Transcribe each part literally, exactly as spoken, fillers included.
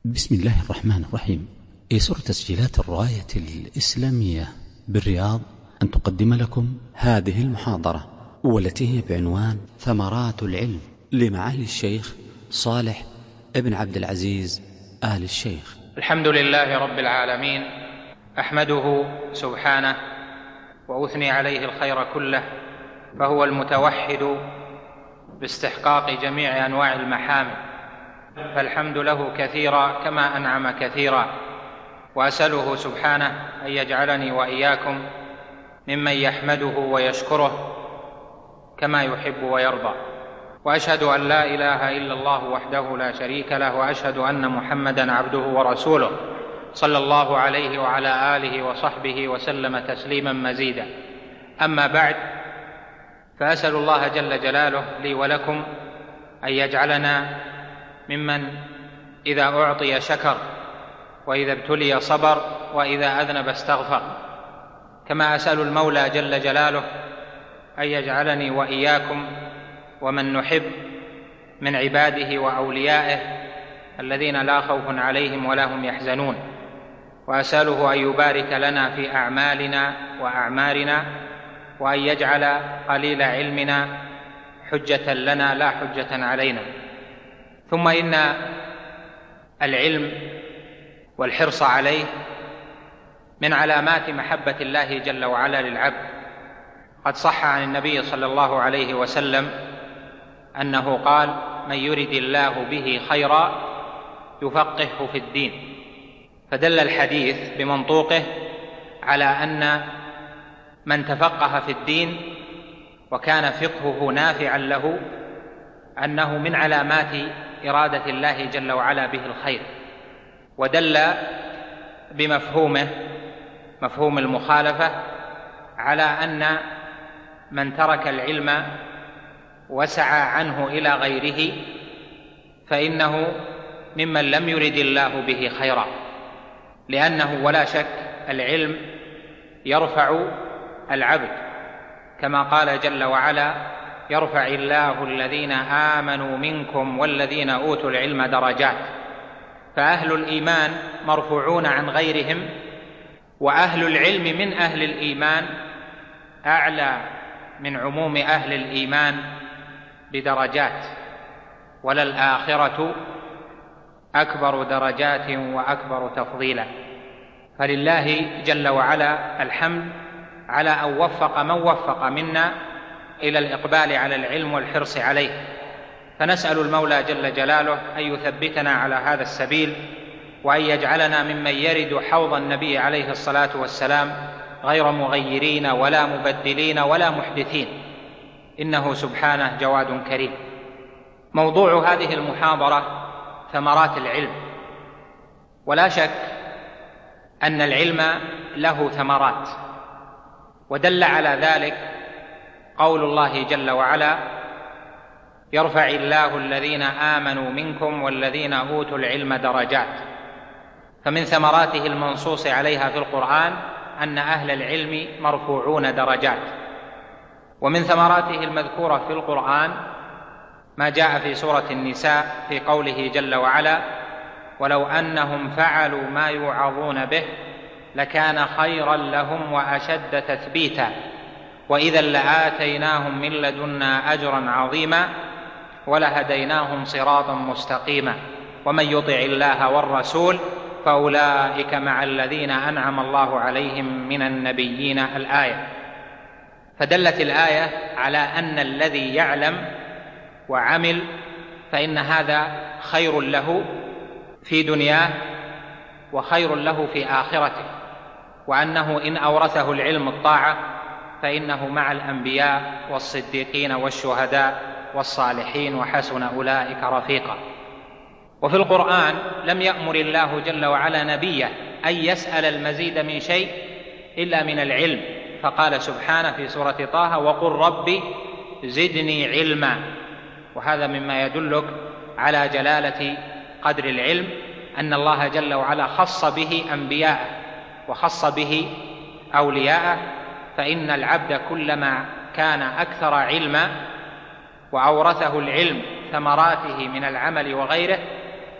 بسم الله الرحمن الرحيم. يسر تسجيلات الراية الإسلامية بالرياض أن تقدم لكم هذه المحاضرة، والتي هي بعنوان ثمرات العلم لمعالي الشيخ صالح ابن عبد العزيز آل الشيخ. الحمد لله رب العالمين، أحمده سبحانه وأثني عليه الخير كله، فهو المتوحد باستحقاق جميع أنواع المحامد، فالحمد له كثيرا كما أنعم كثيرا، وأسأله سبحانه أن يجعلني وإياكم ممن يحمده ويشكره كما يحب ويرضى. وأشهد أن لا إله إلا الله وحده لا شريك له، وأشهد أن محمدًا عبده ورسوله صلى الله عليه وعلى آله وصحبه وسلم تسليما مزيدا. أما بعد، فأسأل الله جل جلاله لي ولكم أن يجعلنا ممن إذا أعطي شكر، وإذا ابتلي صبر، وإذا أذنب استغفر. كما أسأل المولى جل جلاله أن يجعلني وإياكم ومن نحب من عباده وأوليائه الذين لا خوف عليهم ولا هم يحزنون. وأسأله أن يبارك لنا في أعمالنا وأعمارنا، وأن يجعل قليل علمنا حجة لنا لا حجة علينا. ثم إن العلم والحرص عليه من علامات محبة الله جل وعلا للعبد. قد صح عن النبي صلى الله عليه وسلم أنه قال: من يرد الله به خيرا يفقهه في الدين. فدل الحديث بمنطوقه على أن من تفقه في الدين وكان فقهه نافعا له أنه من علامات إرادة الله جل وعلا به الخير. ودل بمفهومه، مفهوم المخالفة، على أن من ترك العلم وسعى عنه إلى غيره فإنه ممن لم يرد الله به خيرا، لأنه ولا شك العلم يرفع العبد، كما قال جل وعلا: يرفع الله الذين آمنوا منكم والذين أوتوا العلم درجات. فأهل الإيمان مرفوعون عن غيرهم، وأهل العلم من أهل الإيمان أعلى من عموم أهل الإيمان بدرجات، وللآخرة أكبر درجات وأكبر تفضيلا. فلله جل وعلا الحمد على أن وفق من وفق منا إلى الإقبال على العلم والحرص عليه. فنسأل المولى جل جلاله أن يثبتنا على هذا السبيل، وأن يجعلنا ممن يرد حوض النبي عليه الصلاة والسلام غير مغيرين ولا مبدلين ولا محدثين، إنه سبحانه جواد كريم. موضوع هذه المحاضرة ثمرات العلم. ولا شك أن العلم له ثمرات، ودل على ذلك قول الله جل وعلا: يرفع الله الذين آمنوا منكم والذين أوتوا العلم درجات. فمن ثمراته المنصوص عليها في القرآن أن أهل العلم مرفوعون درجات. ومن ثمراته المذكورة في القرآن ما جاء في سورة النساء في قوله جل وعلا: ولو أنهم فعلوا ما يوعظون به لكان خيرا لهم وأشد تثبيتا وإذا لآتيناهم من لدنا أجرا عظيما ولهديناهم صراطا مستقيما ومن يطع الله والرسول فأولئك مع الذين أنعم الله عليهم من النبيين. الآية. فدلت الآية على أن الذي يعلم وعمل فإن هذا خير له في دنياه وخير له في آخرته، وأنه إن أورثه العلم الطاعة فإنه مع الأنبياء والصديقين والشهداء والصالحين وحسن أولئك رفيقا. وفي القرآن لم يأمر الله جل وعلا نبيه أن يسأل المزيد من شيء إلا من العلم، فقال سبحانه في سورة طه: وقل رب زدني علما. وهذا مما يدلك على جلالة قدر العلم، أن الله جل وعلا خص به أنبياءه وخص به أولياءه. فإن العبد كلما كان أكثر علما وأورثه العلم ثمراته من العمل وغيره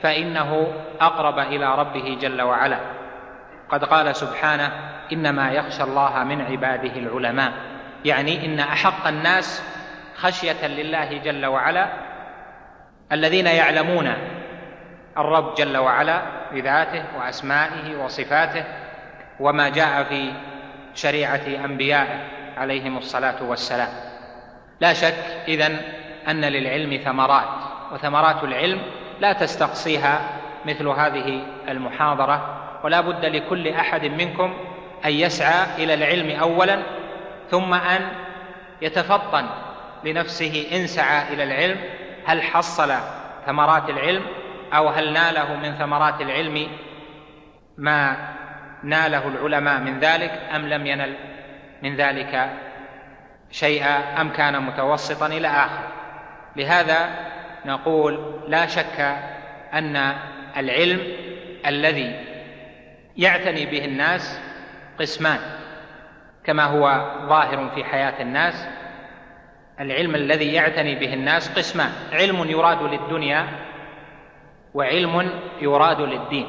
فإنه أقرب إلى ربه جل وعلا. قد قال سبحانه: إنما يخشى الله من عباده العلماء، يعني إن أحق الناس خشية لله جل وعلا الذين يعلمون الرب جل وعلا بذاته وأسمائه وصفاته وما جاء في شريعة أنبيائه عليهم الصلاة والسلام. لا شك إذن أن للعلم ثمرات، وثمرات العلم لا تستقصيها مثل هذه المحاضرة، ولا بد لكل أحد منكم أن يسعى إلى العلم أولا، ثم أن يتفطن لنفسه إن سعى إلى العلم هل حصل ثمرات العلم، أو هل ناله من ثمرات العلم ما ناله العلماء من ذلك، أم لم ينل من ذلك شيئا، أم كان متوسطا إلى آخر. لهذا نقول لا شك أن العلم الذي يعتني به الناس قسمان كما هو ظاهر في حياة الناس. العلم الذي يعتني به الناس قسمان: علم يراد للدنيا، وعلم يراد للدين.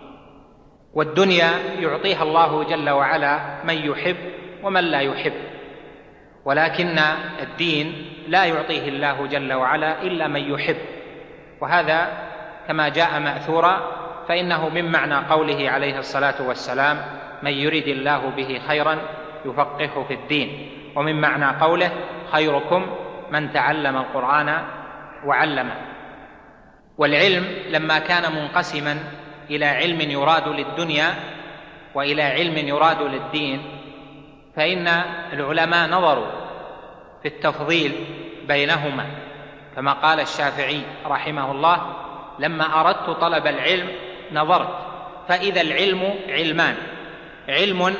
والدنيا يعطيها الله جل وعلا من يحب ومن لا يحب، ولكن الدين لا يعطيه الله جل وعلا إلا من يحب، وهذا كما جاء مأثورا، فإنه من معنى قوله عليه الصلاة والسلام: من يرد الله به خيرا يفقهه في الدين، ومن معنى قوله: خيركم من تعلم القرآن وعلمه. والعلم لما كان منقسما إلى علم يراد للدنيا وإلى علم يراد للدين، فإن العلماء نظروا في التفضيل بينهما، كما قال الشافعي رحمه الله: لما أردت طلب العلم نظرت فإذا العلم علمان، علم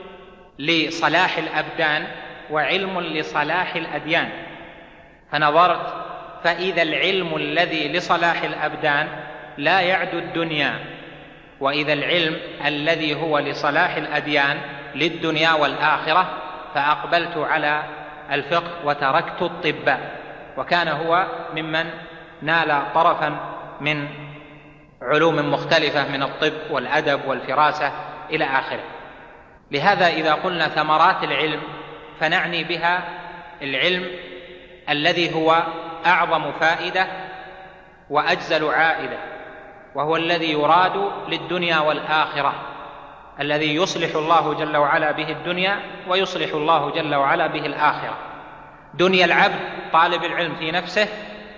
لصلاح الأبدان وعلم لصلاح الأديان، فنظرت فإذا العلم الذي لصلاح الأبدان لا يعدو الدنيا، وإذا العلم الذي هو لصلاح الأديان للدنيا والآخرة، فأقبلت على الفقه وتركت الطب، وكان هو ممن نال طرفا من علوم مختلفة من الطب والأدب والفراسة إلى آخره. لهذا إذا قلنا ثمرات العلم فنعني بها العلم الذي هو أعظم فائدة وأجزل عائدة، وهو الذي يراد للدنيا والآخرة، الذي يصلح الله جل وعلا به الدنيا ويصلح الله جل وعلا به الآخرة. دنيا العبد طالب العلم في نفسه،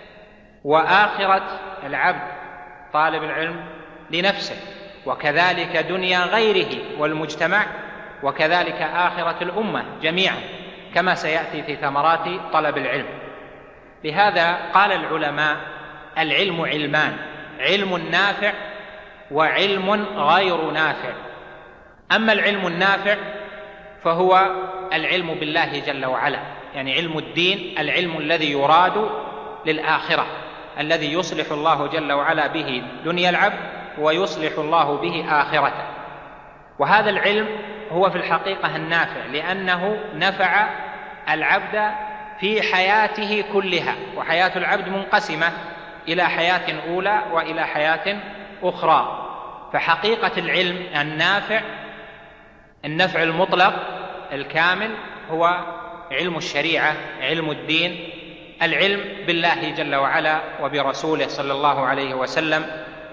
وآخرة العبد طالب العلم لنفسه، وكذلك دنيا غيره والمجتمع، وكذلك آخرة الأمة جميعا، كما سيأتي في ثمرات طلب العلم. لهذا قال العلماء: العلم علمان، علم نافع وعلم غير نافع. أما العلم النافع فهو العلم بالله جل وعلا، يعني علم الدين، العلم الذي يراد للآخرة، الذي يصلح الله جل وعلا به دنيا العبد ويصلح الله به آخرته. وهذا العلم هو في الحقيقة النافع، لأنه نفع العبد في حياته كلها، وحياة العبد منقسمة إلى حياة أولى وإلى حياة أخرى. فحقيقة العلم النافع، النفع المطلق الكامل، هو علم الشريعة، علم الدين، العلم بالله جل وعلا وبرسوله صلى الله عليه وسلم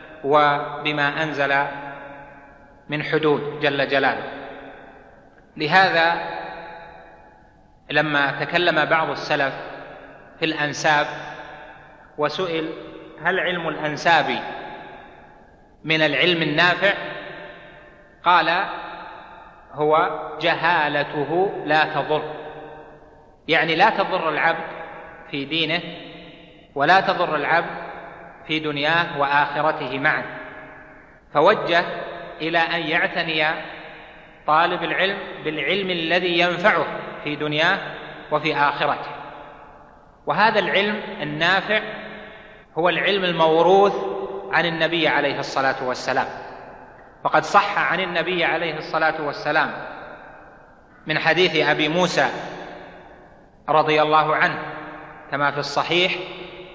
وبما أنزل من حدود جل جلاله. لهذا لما تكلم بعض السلف في الأنساب وسئل: هل علم الأنساب من العلم النافع؟ قال: هو جهالته لا تضر، يعني لا تضر العبد في دينه ولا تضر العبد في دنياه وآخرته معا. فوجه إلى أن يعتني طالب العلم بالعلم الذي ينفعه في دنياه وفي آخرته. وهذا العلم النافع هو العلم الموروث عن النبي عليه الصلاة والسلام، فقد صح عن النبي عليه الصلاة والسلام من حديث أبي موسى رضي الله عنه كما في الصحيح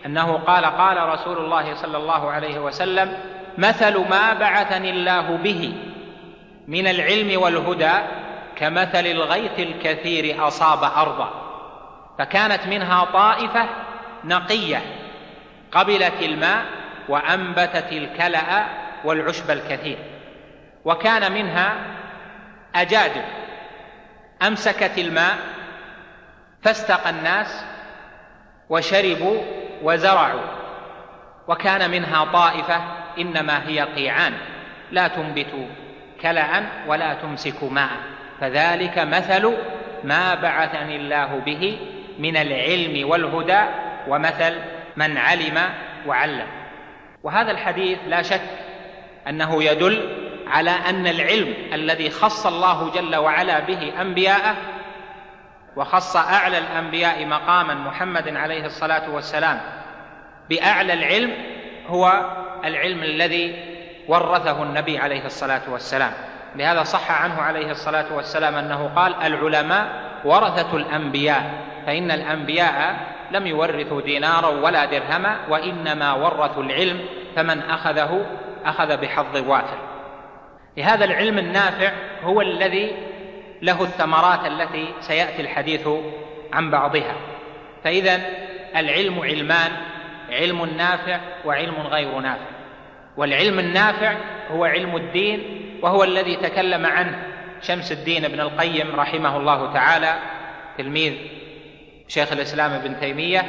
أنه قال قال رسول الله صلى الله عليه وسلم: مثل ما بعثني الله به من العلم والهدى كمثل الغيث الكثير أصاب أرضا، فكانت منها طائفة نقية قبلت الماء وأنبتت الكلأ والعشب الكثير، وكان منها أجادب أمسكت الماء فاستقى الناس وشربوا وزرعوا، وكان منها طائفة إنما هي قيعان لا تنبت كلأ ولا تمسك ماء، فذلك مثل ما بعثني الله به من العلم والهدى ومثل من علم وعلم. وهذا الحديث لا شك أنه يدل على أن العلم الذي خص الله جل وعلا به أنبياءه، وخص أعلى الأنبياء مقاما محمد عليه الصلاة والسلام بأعلى العلم، هو العلم الذي ورثه النبي عليه الصلاة والسلام. لهذا صح عنه عليه الصلاة والسلام أنه قال: العلماء ورثة الأنبياء، فإن الأنبياء لم يورثوا دينارا ولا درهما، وإنما ورثوا العلم، فمن أخذه أخذ بحظ وافر. لهذا العلم النافع هو الذي له الثمرات التي سيأتي الحديث عن بعضها. فإذا العلم علمان: علم نافع وعلم غير نافع. والعلم النافع هو علم الدين، وهو الذي تكلم عنه شمس الدين ابن القيم رحمه الله تعالى، تلميذ شيخ الإسلام ابن تيمية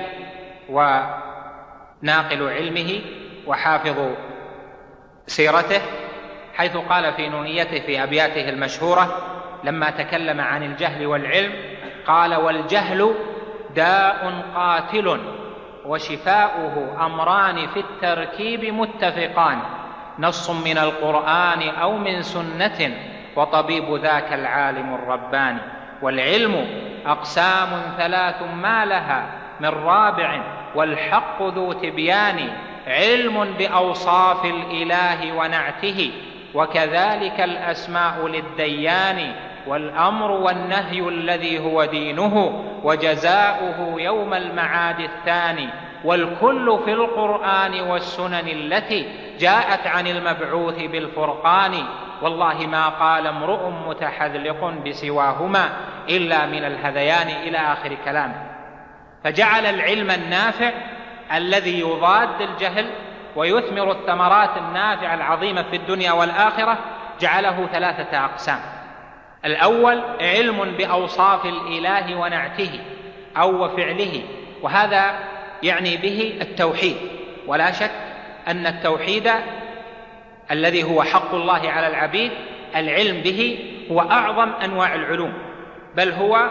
وناقل علمه وحافظ سيرته، حيث قال في نونيته في أبياته المشهورة لما تكلم عن الجهل والعلم، قال: والجهل داء قاتل وشفاؤه أمران في التركيب متفقان، نص من القرآن أو من سنة وطبيب ذاك العالم الرباني. والعلم أقسام ثلاث ما لها من رابع، والحق ذو تبيان، علم بأوصاف الإله ونعته، وكذلك الأسماء للديان، والأمر والنهي الذي هو دينه، وجزاؤه يوم المعاد الثاني، والكل في القرآن والسنن التي جاءت عن المبعوث بالفرقان، والله ما قال امرؤ متحذلق بسواهما إلا من الهذيان، إلى آخر كلامه. فجعل العلم النافع الذي يضاد الجهل ويثمر الثمرات النافعة العظيمة في الدنيا والآخرة، جعله ثلاثة أقسام. الأول علم بأوصاف الإله ونعته أو وفعله، وهذا يعني به التوحيد. ولا شك أن التوحيد الذي هو حق الله على العبيد العلم به هو أعظم أنواع العلوم، بل هو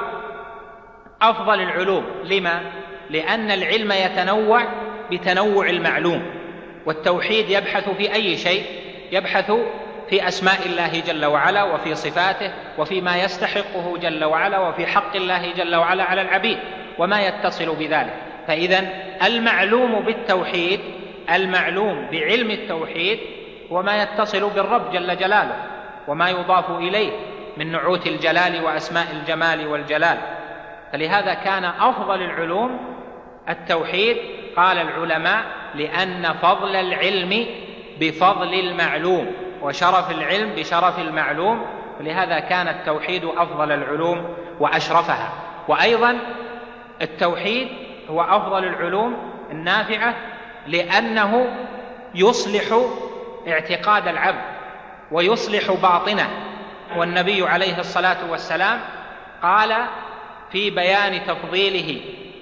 أفضل العلوم. لما؟ لأن العلم يتنوع بتنوع المعلوم، والتوحيد يبحث في أي شيء؟ يبحث في أسماء الله جل وعلا، وفي صفاته، وفيما يستحقه جل وعلا، وفي حق الله جل وعلا على العبيد وما يتصل بذلك. فإذن المعلوم بالتوحيد، المعلوم بعلم التوحيد هو ما يتصل بالرب جل جلاله وما يضاف إليه من نعوت الجلال وأسماء الجمال والجلال. فلهذا كان أفضل العلوم التوحيد. قال العلماء: لأن فضل العلم بفضل المعلوم، وشرف العلم بشرف المعلوم، ولهذا كان التوحيد أفضل العلوم وأشرفها. وأيضا التوحيد هو أفضل العلوم النافعة لأنه يصلح اعتقاد العبد ويصلح باطنه. والنبي عليه الصلاة والسلام قال في بيان تفضيله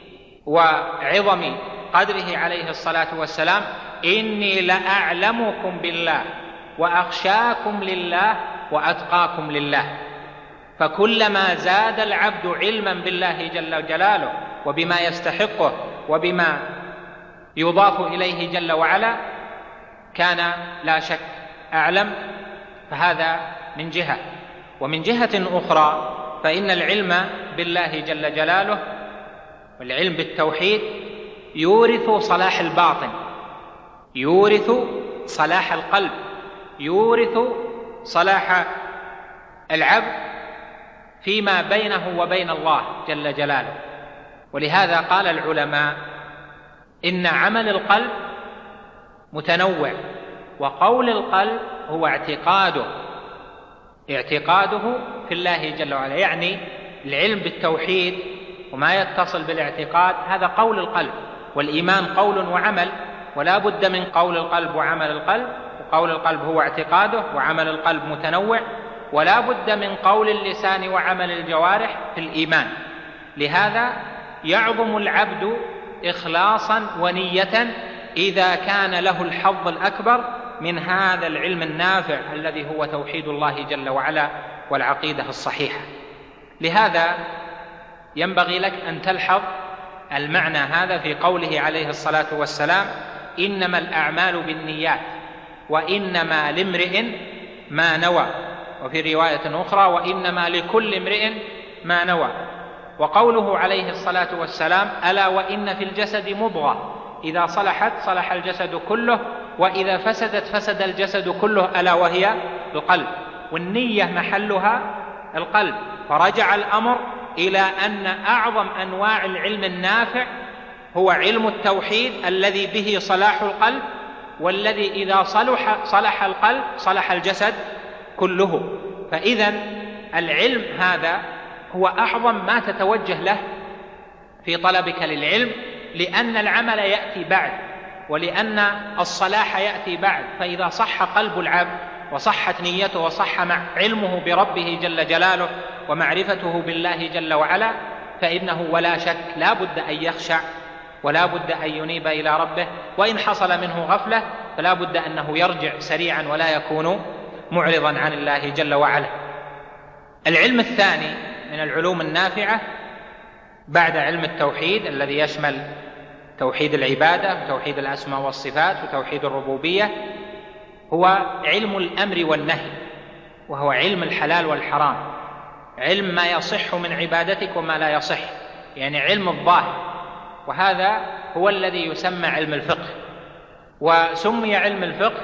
وعظم قدره عليه الصلاة والسلام: إني لأعلمكم بالله وأخشاكم لله وأتقاكم لله. فكلما زاد العبد علما بالله جل جلاله وبما يستحقه وبما يضاف إليه جل وعلا كان لا شك أعلم. فهذا من جهة. ومن جهة أخرى فإن العلم بالله جل جلاله والعلم بالتوحيد يورث صلاح الباطن، يورث صلاح القلب، يورث صلاح العبد فيما بينه وبين الله جل جلاله. ولهذا قال العلماء: إن عمل القلب متنوع، وقول القلب هو اعتقاده اعتقاده في الله جل وعلا، يعني العلم بالتوحيد وما يتصل بالاعتقاد هذا قول القلب، والإيمان قول وعمل، ولا بد من قول القلب وعمل القلب، وقول القلب هو اعتقاده، وعمل القلب متنوع، ولا بد من قول اللسان وعمل الجوارح في الإيمان. لهذا يعظم العبد إخلاصا ونية إذا كان له الحظ الأكبر من هذا العلم النافع الذي هو توحيد الله جل وعلا والعقيدة الصحيحة. لهذا ينبغي لك أن تلحظ المعنى هذا في قوله عليه الصلاة والسلام: إنما الأعمال بالنيات وإنما لامرئ ما نوى، وفي رواية أخرى: وإنما لكل امرئ ما نوى. وقوله عليه الصلاة والسلام: ألا وإن في الجسد مضغة إذا صلحت صلح الجسد كله وإذا فسدت فسد الجسد كله ألا وهي القلب. والنية محلها القلب، فرجع الأمر إلى أن أعظم أنواع العلم النافع هو علم التوحيد الذي به صلاح القلب، والذي إذا صلح صلح القلب صلح الجسد كله. فإذا العلم هذا هو أعظم ما تتوجه له في طلبك للعلم، لأن العمل يأتي بعد، ولأن الصلاح يأتي بعد. فإذا صح قلب العبد وصحت نيته وصح مع علمه بربه جل جلاله ومعرفته بالله جل وعلا، فإنه ولا شك لا بد أن يخشع ولا بد أن ينيب إلى ربه، وإن حصل منه غفلة فلا بد أنه يرجع سريعا ولا يكون معرضا عن الله جل وعلا. العلم الثاني من العلوم النافعة بعد علم التوحيد الذي يشمل توحيد العبادة وتوحيد الأسماء والصفات وتوحيد الربوبية هو علم الأمر والنهي، وهو علم الحلال والحرام، علم ما يصح من عبادتك وما لا يصح، يعني علم الظاهر. وهذا هو الذي يسمى علم الفقه، وسمي علم الفقه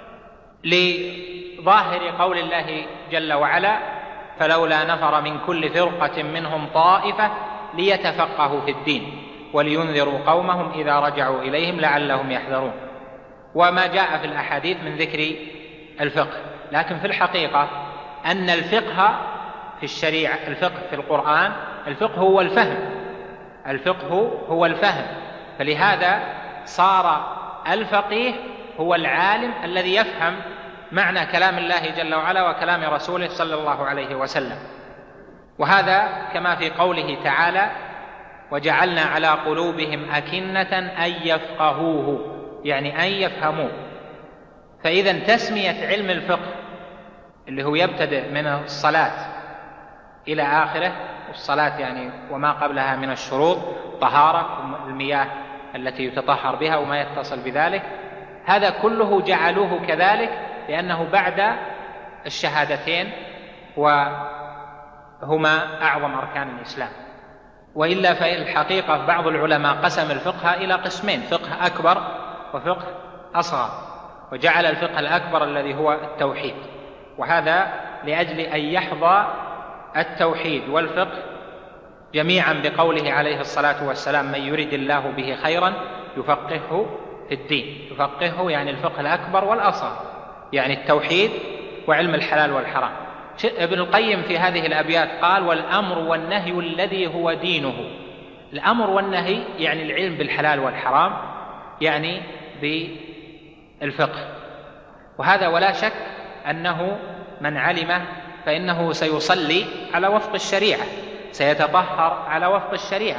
لظاهر قول الله جل وعلا: فلولا نفر من كل فرقة منهم طائفة ليتفقهوا في الدين ولينذروا قومهم إذا رجعوا إليهم لعلهم يحذرون. وما جاء في الأحاديث من ذكر الفقه. لكن في الحقيقة أن الفقه في الشريعة، الفقه في القرآن، الفقه هو الفهم، الفقه هو الفهم. فلهذا صار الفقيه هو العالم الذي يفهم معنى كلام الله جل وعلا وكلام رسوله صلى الله عليه وسلم. وهذا كما في قوله تعالى: وجعلنا على قلوبهم أكنة أن يفقهوه، يعني أن يفهموه. فإذا تسمية علم الفقه اللي هو يبتدئ من الصلاة إلى آخره، والصلاة يعني وما قبلها من الشروط، طهارة المياه التي يتطهر بها وما يتصل بذلك، هذا كله جعلوه كذلك لأنه بعد الشهادتين وهما أعظم أركان الإسلام. وإلا في الحقيقة بعض العلماء قسم الفقه إلى قسمين: فقه أكبر وفقه أصغر، وجعل الفقه الأكبر الذي هو التوحيد، وهذا لأجل أن يحظى التوحيد والفقه جميعا بقوله عليه الصلاة والسلام: من يرد الله به خيرا يفقهه في الدين. يفقهه يعني الفقه الأكبر والأصغر، يعني التوحيد وعلم الحلال والحرام. ابن القيم في هذه الأبيات قال: والأمر والنهي الذي هو دينه. الأمر والنهي يعني العلم بالحلال والحرام، يعني بالفقه. وهذا ولا شك أنه من علمه فإنه سيصلي على وفق الشريعة، سيتطهر على وفق الشريعة،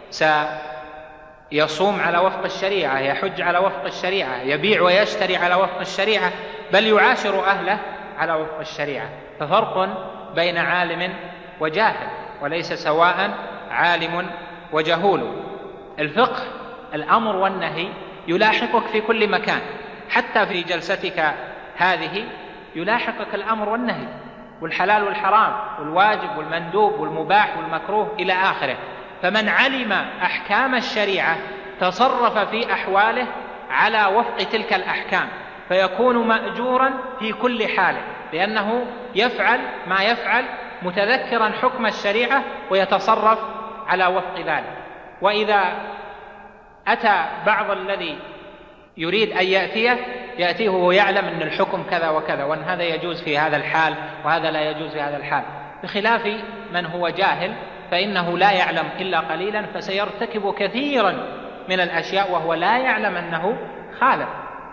سيصوم على وفق الشريعة، يحج على وفق الشريعة، يبيع ويشتري على وفق الشريعة، بل يعاشر أهله على وفق الشريعة. ففرق بين عالم وجاهل، وليس سواء عالم وجهول. الفقه الأمر والنهي يلاحقك في كل مكان، حتى في جلستك هذه يلاحقك الأمر والنهي والحلال والحرام والواجب والمندوب والمباح والمكروه إلى آخره. فمن علم أحكام الشريعة تصرف في أحواله على وفق تلك الأحكام، فيكون مأجورا في كل حال، لأنه يفعل ما يفعل متذكرا حكم الشريعة ويتصرف على وفق ذلك. وإذا أتى بعض الذي يريد أن يأتيه يأتيه وهو يعلم أن الحكم كذا وكذا، وأن هذا يجوز في هذا الحال وهذا لا يجوز في هذا الحال، بخلاف من هو جاهل فإنه لا يعلم إلا قليلا، فسيرتكب كثيرا من الأشياء وهو لا يعلم أنه خالف،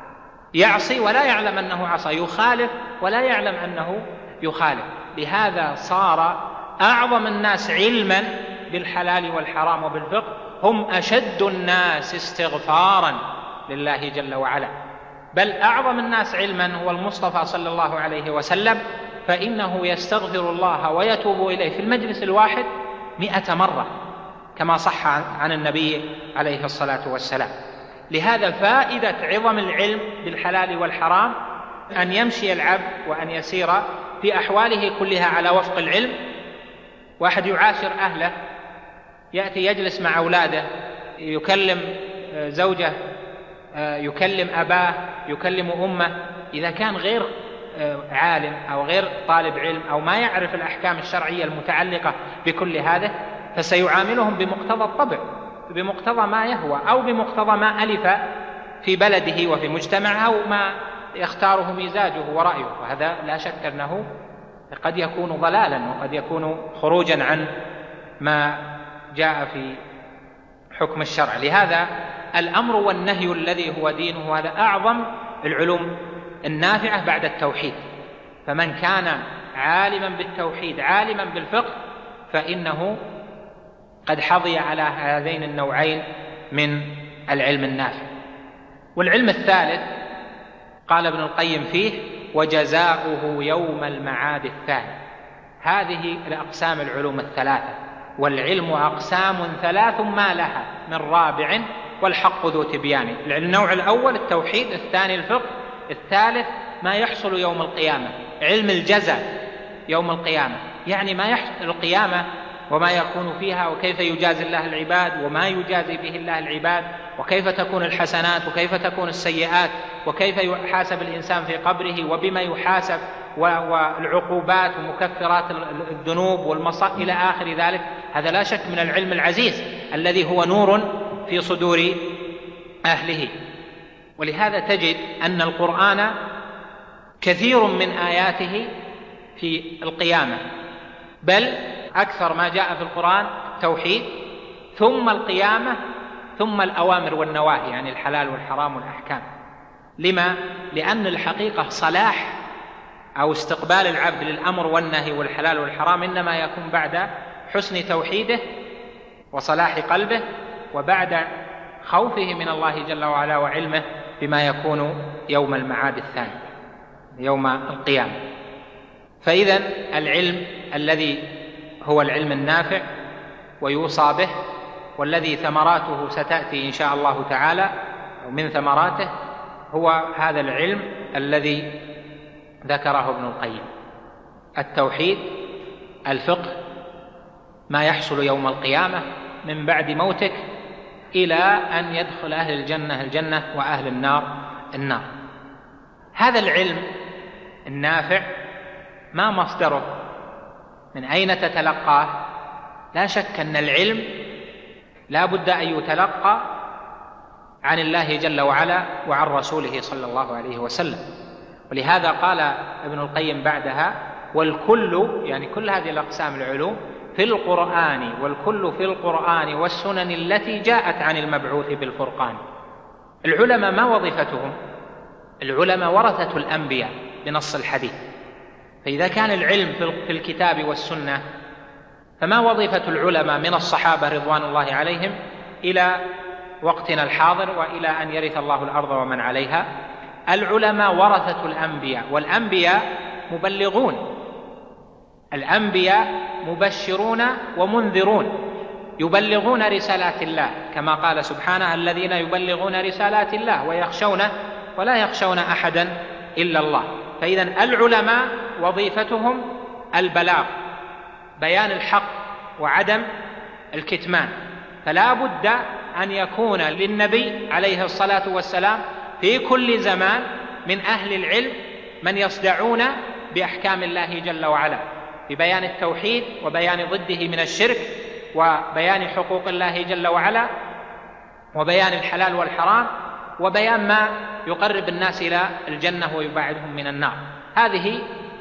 يعصي ولا يعلم أنه عصى، يخالف ولا يعلم أنه يخالف. لهذا صار أعظم الناس علما بالحلال والحرام وبالفقه هم أشد الناس استغفارا لله جل وعلا، بل أعظم الناس علما هو المصطفى صلى الله عليه وسلم، فإنه يستغفر الله ويتوب إليه في المجلس الواحد مئة مرة كما صح عن النبي عليه الصلاة والسلام. لهذا فائدة عظم العلم بالحلال والحرام أن يمشي العبد وأن يسير في أحواله كلها على وفق العلم. واحد يعاشر أهله، يأتي يجلس مع أولاده، يكلم زوجه، يكلم أباه، يكلم أمه، إذا كان غير عالم أو غير طالب علم أو ما يعرف الأحكام الشرعية المتعلقة بكل هذا، فسيعاملهم بمقتضى الطبع، بمقتضى ما يهوى أو بمقتضى ما ألف في بلده وفي مجتمعه أو ما يختاره مزاجه ورأيه، وهذا لا شك أنه قد يكون ضلالا وقد يكون خروجا عن ما جاء في حكم الشرع. لهذا الأمر والنهي الذي هو دينه هذا أعظم العلوم النافعة بعد التوحيد، فمن كان عالما بالتوحيد عالما بالفقه فإنه قد حظي على هذين النوعين من العلم النافع. والعلم الثالث قال ابن القيم فيه: وجزاؤه يوم المعاد الثاني. هذه الأقسام العلوم الثلاثة، والعلم أقسام ثلاث ما لها من رابع والحق ذو تبيان. النوع الأول التوحيد، الثاني الفقه، الثالث ما يحصل يوم القيامة، علم الجزاء يوم القيامة، يعني ما يحصل القيامة وما يكون فيها وكيف يجازي الله العباد وما يجازي به الله العباد، وكيف تكون الحسنات وكيف تكون السيئات، وكيف يحاسب الإنسان في قبره وبما يحاسب، والعقوبات ومكفرات الذنوب والمصائب إلى آخر ذلك. هذا لا شك من العلم العزيز الذي هو نور في صدور أهله. ولهذا تجد أن القرآن كثير من آياته في القيامة، بل أكثر ما جاء في القرآن توحيد ثم القيامة ثم الأوامر والنواهي، يعني الحلال والحرام والأحكام. لما؟ لأن الحقيقة صلاح أو استقبال العبد للأمر والنهي والحلال والحرام إنما يكون بعد حسن توحيده وصلاح قلبه، وبعد خوفه من الله جل وعلا وعلمه بما يكون يوم المعاد الثاني يوم القيامة. فإذا العلم الذي هو العلم النافع ويوصى به والذي ثمراته ستأتي إن شاء الله تعالى، ومن ثمراته هو هذا العلم الذي ذكره ابن القيم: التوحيد، الفقه، ما يحصل يوم القيامة من بعد موتك إلى أن يدخل أهل الجنة الجنة وأهل النار النار. هذا العلم النافع ما مصدره؟ من أين تتلقاه؟ لا شك أن العلم لا بد أن يتلقى عن الله جل وعلا وعن رسوله صلى الله عليه وسلم. ولهذا قال ابن القيم بعدها: والكل، يعني كل هذه الأقسام العلوم، في القرآن، والكل في القرآن والسنن التي جاءت عن المبعوث بالفرقان. العلماء ما وظيفتهم؟ العلماء ورثة الأنبياء بنص الحديث. فإذا كان العلم في الكتاب والسنة، فما وظيفة العلماء من الصحابة رضوان الله عليهم إلى وقتنا الحاضر وإلى أن يرث الله الأرض ومن عليها؟ العلماء ورثة الأنبياء، والأنبياء مبلغون، الأنبياء مبشرون ومنذرون، يبلغون رسالات الله، كما قال سبحانه: الذين يبلغون رسالات الله ويخشونه ولا يخشون أحدا إلا الله. فإذا العلماء وظيفتهم البلاغ، بيان الحق وعدم الكتمان. فلا بد أن يكون للنبي عليه الصلاة والسلام في كل زمان من أهل العلم من يصدعون بأحكام الله جل وعلا، ببيان التوحيد وبيان ضده من الشرك وبيان حقوق الله جل وعلا وبيان الحلال والحرام، وبيان ما يقرب الناس إلى الجنة ويباعدهم من النار. هذه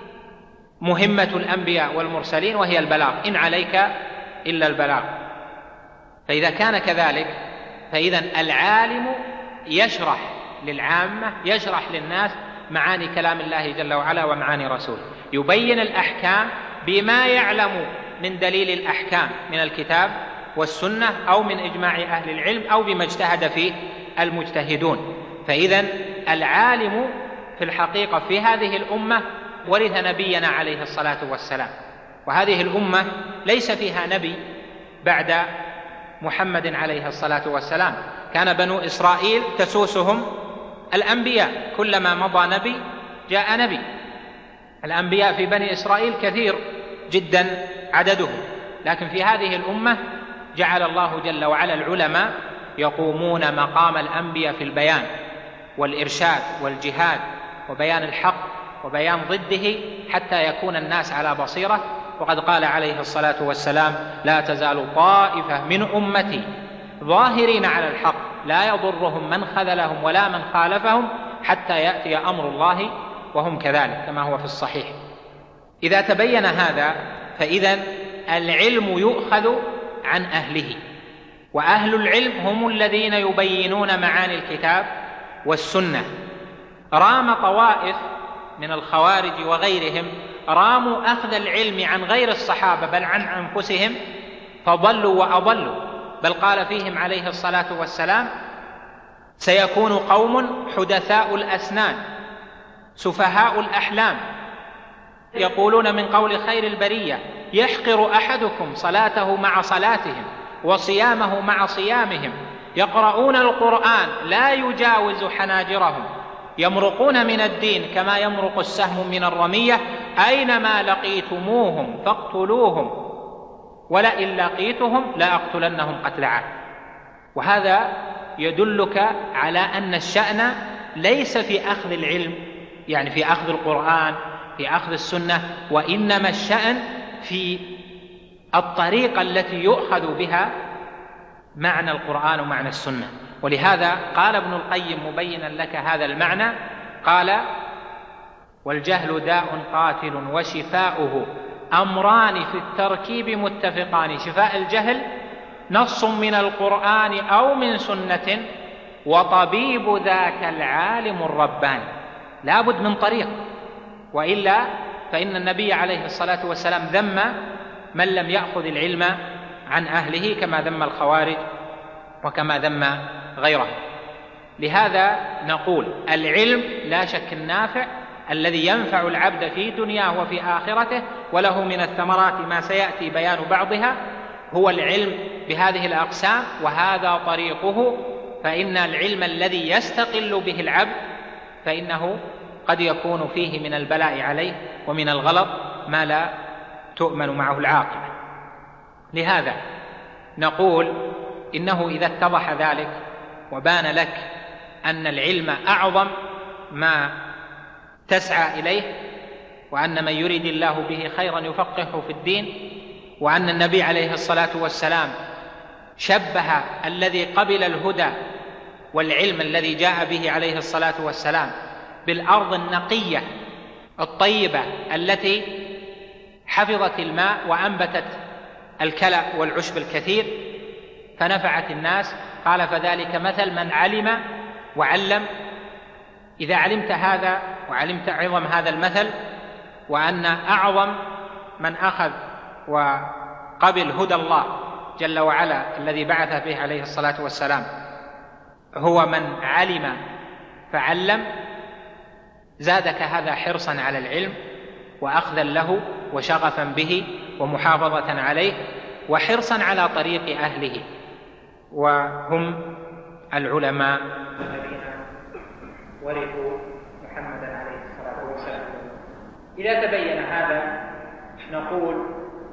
مهمة الأنبياء والمرسلين، وهي البلاغ، إن عليك إلا البلاغ. فإذا كان كذلك فإذن العالم يشرح للعامة، يشرح للناس معاني كلام الله جل وعلا ومعاني رسوله، يبين الأحكام بما يعلم من دليل الأحكام من الكتاب والسنة أو من إجماع أهل العلم أو بما اجتهد فيه المجتهدون. فإذن العالم في الحقيقة في هذه الأمة ورث نبينا عليه الصلاة والسلام، وهذه الأمة ليس فيها نبي بعد محمد عليه الصلاة والسلام. كان بنو إسرائيل تسوسهم الأنبياء، كلما مضى نبي جاء نبي. الأنبياء في بني إسرائيل كثير جدا عددهم، لكن في هذه الأمة جعل الله جل وعلا العلماء يقومون مقام الأنبياء في البيان والإرشاد والجهاد وبيان الحق وبيان ضده حتى يكون الناس على بصيرة. وقد قال عليه الصلاة والسلام: لا تزال طائفة من أمتي ظاهرين على الحق لا يضرهم من خذلهم ولا من خالفهم حتى يأتي أمر الله وهم كذلك، كما هو في الصحيح. إذا تبين هذا فإذا العلم يؤخذ عن أهله، وأهل العلم هم الذين يبينون معاني الكتاب والسنة. رام طوائف من الخوارج وغيرهم راموا أخذ العلم عن غير الصحابة بل عن أنفسهم فضلوا وأضلوا، بل قال فيهم عليه الصلاة والسلام: سيكون قوم حدثاء الأسنان سفهاء الأحلام يقولون من قول خير البرية: يحقر أحدكم صلاته مع صلاتهم وصيامه مع صيامهم، يقرؤون القرآن لا يجاوز حناجرهم، يمرقون من الدين كما يمرق السهم من الرمية، أينما لقيتموهم فاقتلوهم ولئن لقيتهم لأقتلنهم قتل عاد. وهذا يدلك على أن الشأن ليس في أخذ العلم، يعني في أخذ القرآن، في أخذ السنة، وإنما الشأن في الطريقة التي يؤخذ بها معنى القرآن ومعنى السنة. ولهذا قال ابن القيم مبينا لك هذا المعنى، قال: والجهل داء قاتل وشفاؤه أمران في التركيب متفقان. شفاء الجهل نص من القرآن أو من سنة، وطبيب ذاك العالم الرباني. لا بد من طريق، وإلا فإن النبي عليه الصلاة والسلام ذم من لم يأخذ العلم عن أهله، كما ذم الخوارج وكما ذم غيره. لهذا نقول العلم لا شك النافع الذي ينفع العبد في دنياه وفي آخرته، وله من الثمرات ما سيأتي بيان بعضها، هو العلم بهذه الأقسام، وهذا طريقه. فإن العلم الذي يستقل به العبد فإنه قد يكون فيه من البلاء عليه ومن الغلط ما لا تؤمن معه العاقبة. لهذا نقول إنه إذا اتضح ذلك وبان لك أن العلم أعظم ما تسعى إليه، وأن من يريد الله به خيرا يفقهه في الدين، وأن النبي عليه الصلاة والسلام شبه الذي قبل الهدى والعلم الذي جاء به عليه الصلاة والسلام بالأرض النقية الطيبة التي حفظت الماء وأنبتت الكلأ والعشب الكثير فنفعت الناس. قال: فذلك مثل من علم وعلم. إذا علمت هذا وعلمت عظم هذا المثل، وأن أعظم من أخذ وقبل هدى الله جل وعلا الذي بعث به عليه الصلاة والسلام هو من علم فعلم، زادك هذا حرصا على العلم وأخذا له وشغفا به ومحافظة عليه وحرصا على طريق أهله، وهم العلماء الذين ورثوا محمدا عليه الصلاة والسلام. إذا تبين هذا نقول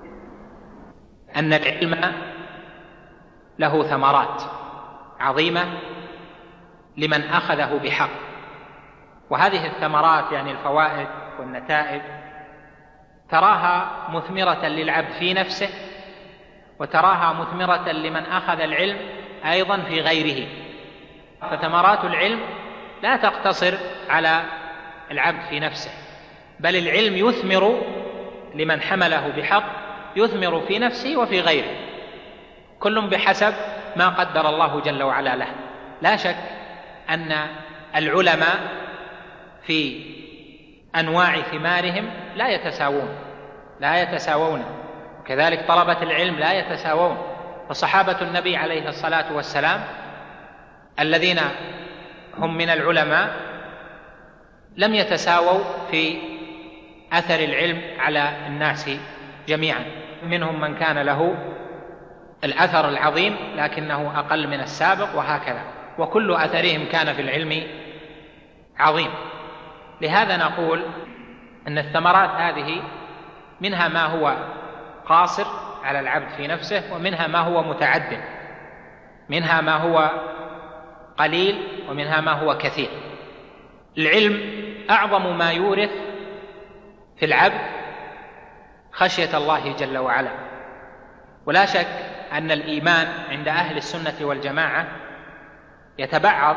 أن العلم له ثمرات عظيمة لمن أخذه بحق، وهذه الثمرات يعني الفوائد والنتائج تراها مثمرة للعبد في نفسه، وتراها مثمرة لمن أخذ العلم أيضا في غيره. فثمرات العلم لا تقتصر على العبد في نفسه، بل العلم يثمر لمن حمله بحق، يثمر في نفسه وفي غيره، كل بحسب ما قدر الله جل وعلا له. لا شك أن العلماء في أنواع ثمارهم لا يتساوون لا يتساوون وكذلك طلبة العلم لا يتساوون. فصحابة النبي عليه الصلاة والسلام الذين هم من العلماء لم يتساووا في أثر العلم على الناس جميعا، منهم من كان له الأثر العظيم لكنه أقل من السابق، وهكذا، وكل أثرهم كان في العلم عظيم. لهذا نقول أن الثمرات هذه منها ما هو قاصر على العبد في نفسه، ومنها ما هو متعد، منها ما هو قليل ومنها ما هو كثير. العلم أعظم ما يورث في العبد خشية الله جل وعلا، ولا شك أن الإيمان عند أهل السنة والجماعة يتبعض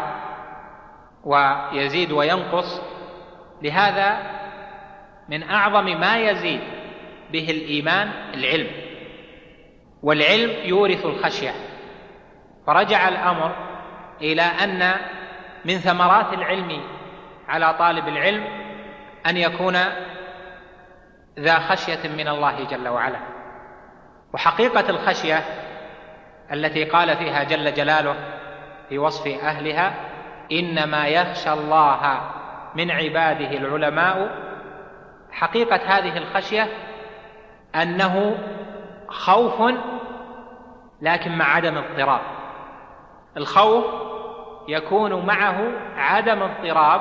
ويزيد وينقص. لهذا من أعظم ما يزيد به الإيمان العلم، والعلم يورث الخشية. فرجع الأمر إلى أن من ثمرات العلم على طالب العلم أن يكون ذا خشية من الله جل وعلا. وحقيقة الخشية التي قال فيها جل جلاله في وصف أهلها: إنما يخشى الله من عباده العلماء. حقيقة هذه الخشية أنه خوف لكن مع عدم اضطراب. الخوف يكون معه عدم اضطراب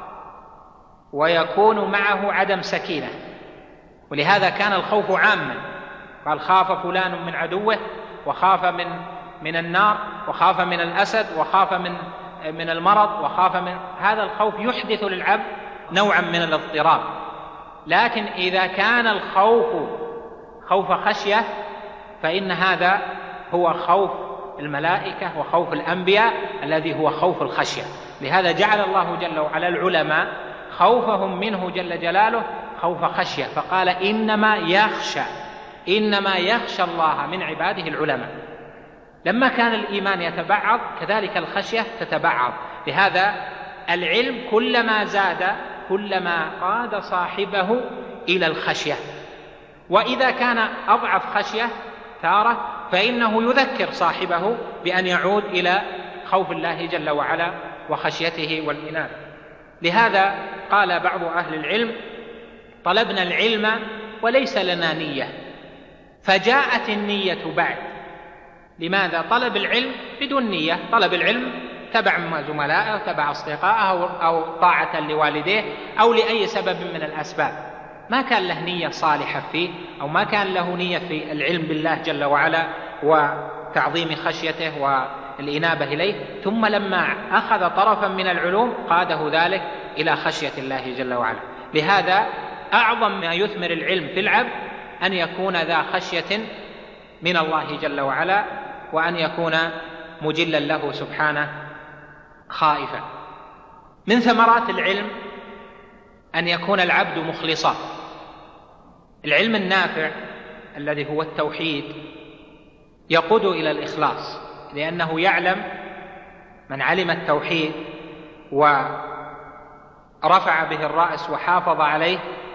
ويكون معه عدم سكينة، ولهذا كان الخوف عاما، قال: خاف فلان من عدوه، وخاف من من النار، وخاف من الأسد، وخاف من من المرض، وخاف من هذا. الخوف يحدث للعبد نوعا من الاضطراب. لكن إذا كان الخوف خوف خشية فإن هذا هو خوف الملائكة وخوف الأنبياء الذي هو خوف الخشية. لهذا جعل الله جل وعلا العلماء خوفهم منه جل جلاله خوف خشية، فقال: إنما يخشى إنما يخشى الله من عباده العلماء. لما كان الإيمان يتبعض كذلك الخشية تتبعض. لهذا العلم كلما زاد كلما قاد صاحبه إلى الخشية، وإذا كان أضعف خشية تارة فإنه يذكر صاحبه بأن يعود إلى خوف الله جل وعلا وخشيته والإنابة. لهذا قال بعض أهل العلم: طلبنا العلم وليس لنا نية، فجاءت النية بعد. لماذا؟ طلب العلم بدون نية، طلب العلم تبع مع زملائه، تبع أصدقائه، أو طاعة لوالديه، أو لأي سبب من الأسباب، ما كان له نية صالحة فيه، أو ما كان له نية في العلم بالله جل وعلا وتعظيم خشيته والإنابة إليه. ثم لما أخذ طرفا من العلوم قاده ذلك إلى خشية الله جل وعلا. لهذا أعظم ما يثمر العلم في العبد أن يكون ذا خشية من الله جل وعلا، وأن يكون مجلا له سبحانه خائفا. من ثمرات العلم أن يكون العبد مخلصا. العلم النافع الذي هو التوحيد يقود إلى الإخلاص، لأنه يعلم من علم التوحيد ورفع به الرأس وحافظ عليه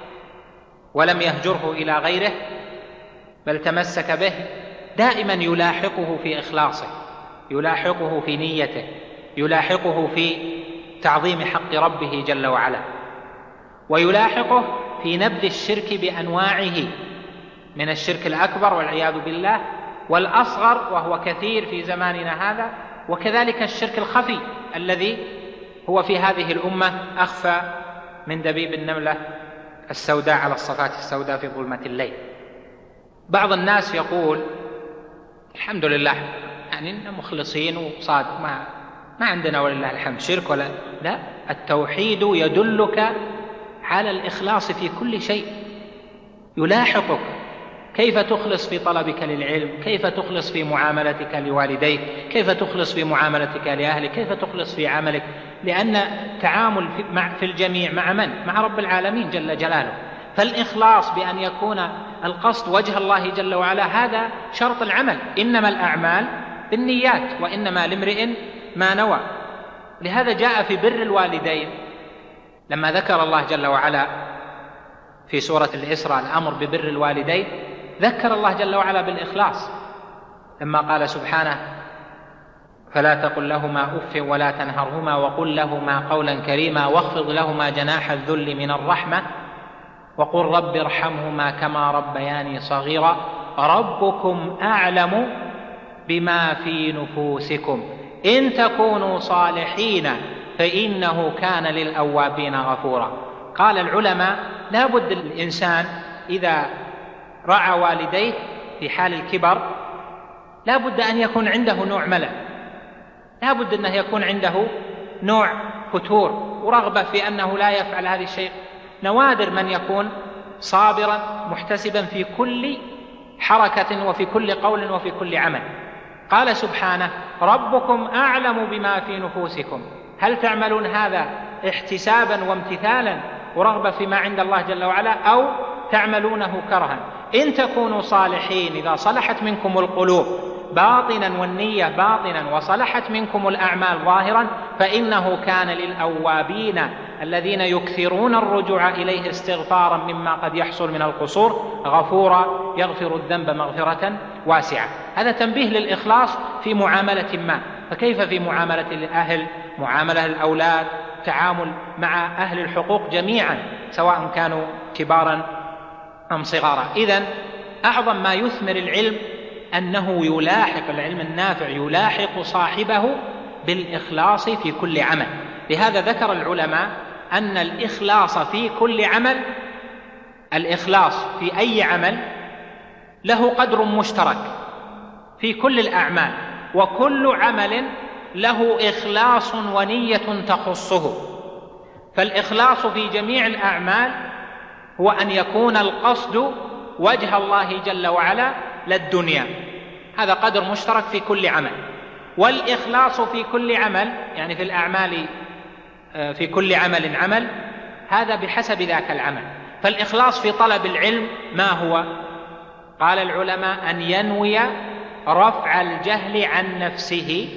ولم يهجره إلى غيره بل تمسك به، دائما يلاحقه في إخلاصه، يلاحقه في نيته، يلاحقه في تعظيم حق ربه جل وعلا، ويلاحقه في نبذ الشرك بأنواعه، من الشرك الأكبر والعياذ بالله، والأصغر وهو كثير في زماننا هذا، وكذلك الشرك الخفي الذي هو في هذه الأمة أخفى من دبيب النملة السوداء على الصفات السوداء في ظلمة الليل. بعض الناس يقول: الحمد لله، يعني مخلصين وصادق، ما ما عندنا ولله الحمد شرك ولا لا. التوحيد يدلك على الإخلاص في كل شيء، يلاحقك كيف تخلص في طلبك للعلم، كيف تخلص في معاملتك لوالديك، كيف تخلص في معاملتك لأهلك، كيف تخلص في عملك، لأن تعامل في الجميع مع من؟ مع رب العالمين جل جلاله. فالإخلاص بأن يكون القصد وجه الله جل وعلا هذا شرط العمل. إنما الأعمال بالنيات وإنما لامرئ ما نوى. لهذا جاء في بر الوالدين لما ذكر الله جل وعلا في سورة الإسراء الأمر ببر الوالدين، ذكر الله جل وعلا بالإخلاص لما قال سبحانه: فلا تقل لهما أف ولا تنهرهما وقل لهما قولا كريما واخفض لهما جناح الذل من الرحمة وقل رب ارحمهما كما ربياني صغيرا ربكم أعلم بما في نفوسكم إن تكونوا صالحين فإنه كان للأوابين غفورا. قال العلماء: لا بد الإنسان إذا رعى والديه في حال الكبر لا بد أن يكون عنده نوع ملل، لا بد أنه يكون عنده نوع فتور ورغبة في أنه لا يفعل هذا الشيء. نوادر من يكون صابرا محتسبا في كل حركة وفي كل قول وفي كل عمل. قال سبحانه: ربكم أعلم بما في نفوسكم. هل تعملون هذا احتسابا وامتثالا ورغبة فيما عند الله جل وعلا أو تعملونه كرها؟ إن تكونوا صالحين، إذا صلحت منكم القلوب باطنا والنية باطنا وصلحت منكم الأعمال ظاهرا فإنه كان للأوابين الذين يكثرون الرجوع إليه استغفارا مما قد يحصل من القصور غفورا يغفر الذنب مغفرة واسعة. هذا تنبيه للإخلاص في معاملة ما. فكيف في معاملة الأهل، معاملة الأولاد، تعامل مع أهل الحقوق جميعا سواء كانوا كبارا أم صغارا. إذن أعظم ما يثمر العلم أنه يلاحق العلم النافع يلاحق صاحبه بالإخلاص في كل عمل. لهذا ذكر العلماء أن الإخلاص في كل عمل، الإخلاص في أي عمل له قدر مشترك في كل الأعمال، وكل عمل له إخلاص ونية تخصه. فالإخلاص في جميع الأعمال هو أن يكون القصد وجه الله جل وعلا للدنيا، هذا قدر مشترك في كل عمل. والإخلاص في كل عمل يعني في الأعمال في كل عمل عمل هذا بحسب ذاك العمل. فالإخلاص في طلب العلم ما هو؟ قال العلماء أن ينوي رفع الجهل عن نفسه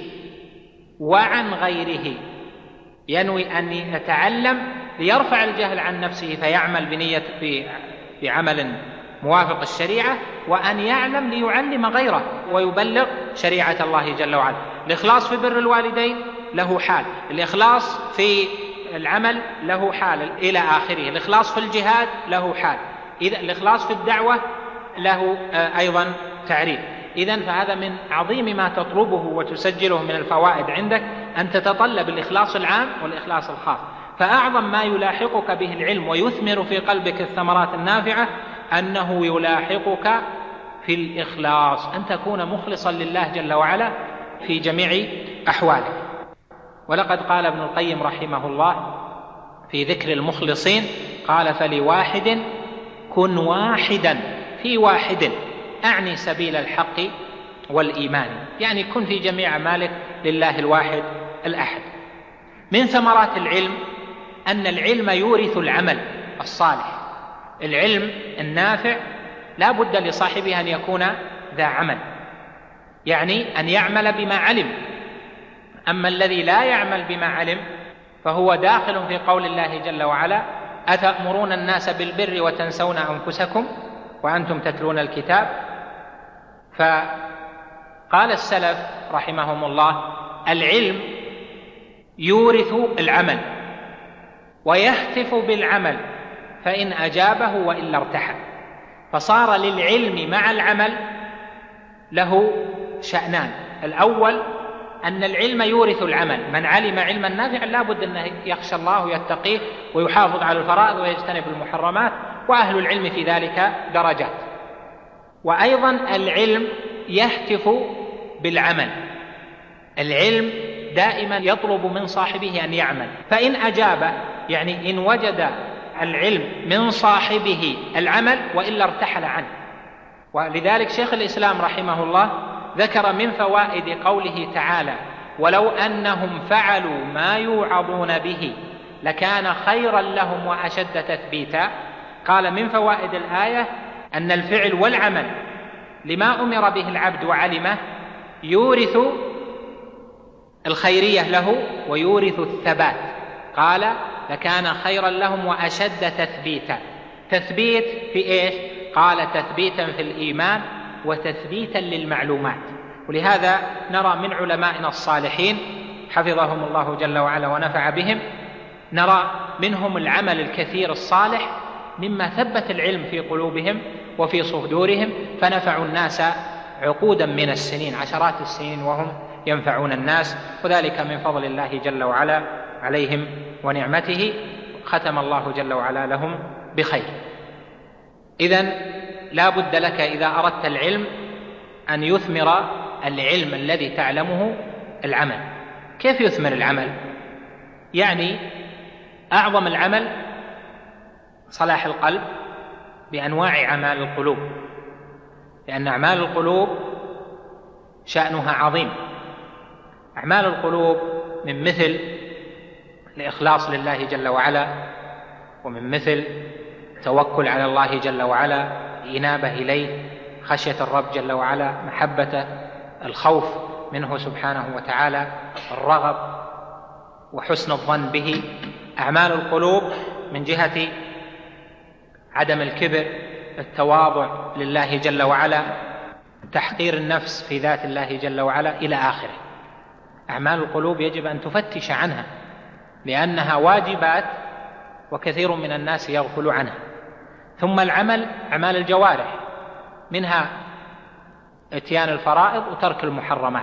وعن غيره، ينوي أن يتعلم ليرفع الجهل عن نفسه فيعمل بنية بعمل موافق الشريعة، وأن يعلم ليعلم غيره ويبلغ شريعة الله جل وعلا. الإخلاص في بر الوالدين له حال، الإخلاص في العمل له حال إلى آخره، الإخلاص في الجهاد له حال، إذا الإخلاص في الدعوة له أيضا تعريف. إذن فهذا من عظيم ما تطلبه وتسجله من الفوائد عندك أن تتطلب الإخلاص العام والإخلاص الخاص. فأعظم ما يلاحقك به العلم ويثمر في قلبك الثمرات النافعة أنه يلاحقك في الإخلاص، أن تكون مخلصا لله جل وعلا في جميع أحوالك. ولقد قال ابن القيم رحمه الله في ذكر المخلصين قال: فلواحد كن واحدا في واحد، أعني سبيل الحق والإيمان، يعني كن في جميع أعمالك لله الواحد الأحد. من ثمرات العلم أن العلم يورث العمل الصالح. العلم النافع لا بد لصاحبه أن يكون ذا عمل، يعني أن يعمل بما علم. أما الذي لا يعمل بما علم فهو داخل في قول الله جل وعلا: أتأمرون الناس بالبر وتنسون أنفسكم وأنتم تتلون الكتاب. فقال السلف رحمهم الله: العلم يورث العمل ويهتف بالعمل فإن أجابه وإلا ارتحل. فصار للعلم مع العمل له شأنان: الأول أن العلم يورث العمل، من علم علما نافعا لا بد أن يخشى الله ويتقيه ويحافظ على الفرائض ويجتنب المحرمات، وأهل العلم في ذلك درجات. وأيضا العلم يهتف بالعمل، العلم دائما يطلب من صاحبه أن يعمل، فإن أجاب يعني إن وجد العلم من صاحبه العمل وإلا ارتحل عنه. ولذلك شيخ الإسلام رحمه الله ذكر من فوائد قوله تعالى: ولو أنهم فعلوا ما يوعظون به لكان خيرا لهم وأشد تثبيتا. قال من فوائد الآية أن الفعل والعمل لما أمر به العبد وعلمه يورث الخيرية له ويورث الثبات. قال: لكان خيرا لهم وأشد تثبيتا. تثبيت في إيش؟ قال: تثبيتا في الإيمان وتثبيتا للمعلومات. ولهذا نرى من علمائنا الصالحين حفظهم الله جل وعلا ونفع بهم، نرى منهم العمل الكثير الصالح مما ثبت العلم في قلوبهم وفي صدورهم، فنفعوا الناس عقودا من السنين، عشرات السنين وهم ينفعون الناس، وذلك من فضل الله جل وعلا عليهم ونعمته. ختم الله جل وعلا لهم بخير. إذن لا بد لك إذا أردت العلم أن يثمر العلم الذي تعلمه العمل. كيف يثمر العمل؟ يعني أعظم العمل صلاح القلب بأنواع أعمال القلوب، لأن أعمال القلوب شأنها عظيم. أعمال القلوب من مثل الإخلاص لله جل وعلا، ومن مثل توكل على الله جل وعلا، الإنابة إليه، خشية الرب جل وعلا، محبته، الخوف منه سبحانه وتعالى، الرغب وحسن الظن به. أعمال القلوب من جهة عدم الكبر، التواضع لله جل وعلا، تحقير النفس في ذات الله جل وعلا إلى آخره. أعمال القلوب يجب أن تفتش عنها لأنها واجبات وكثير من الناس يغفل عنها. ثم العمل أعمال الجوارح، منها اتيان الفرائض وترك المحرمات،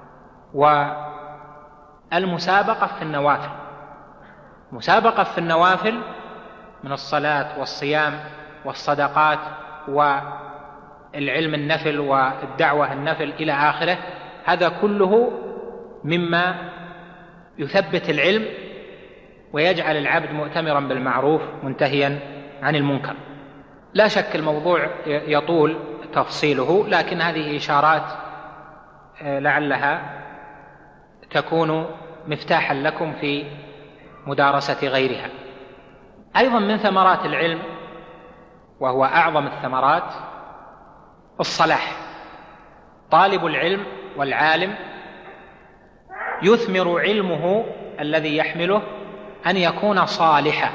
والمسابقة في النوافل. مسابقة في النوافل من الصلاة والصيام والصدقات والعلم النفل والدعوة النفل إلى آخره، هذا كله مما يثبت العلم ويجعل العبد مؤتمرا بالمعروف منتهيا عن المنكر. لا شك الموضوع يطول تفصيله، لكن هذه إشارات لعلها تكون مفتاحا لكم في مدارسة غيرها. أيضا من ثمرات العلم، وهو أعظم الثمرات، الصلاح. طالب العلم والعالم يثمر علمه الذي يحمله أن يكون صالحا.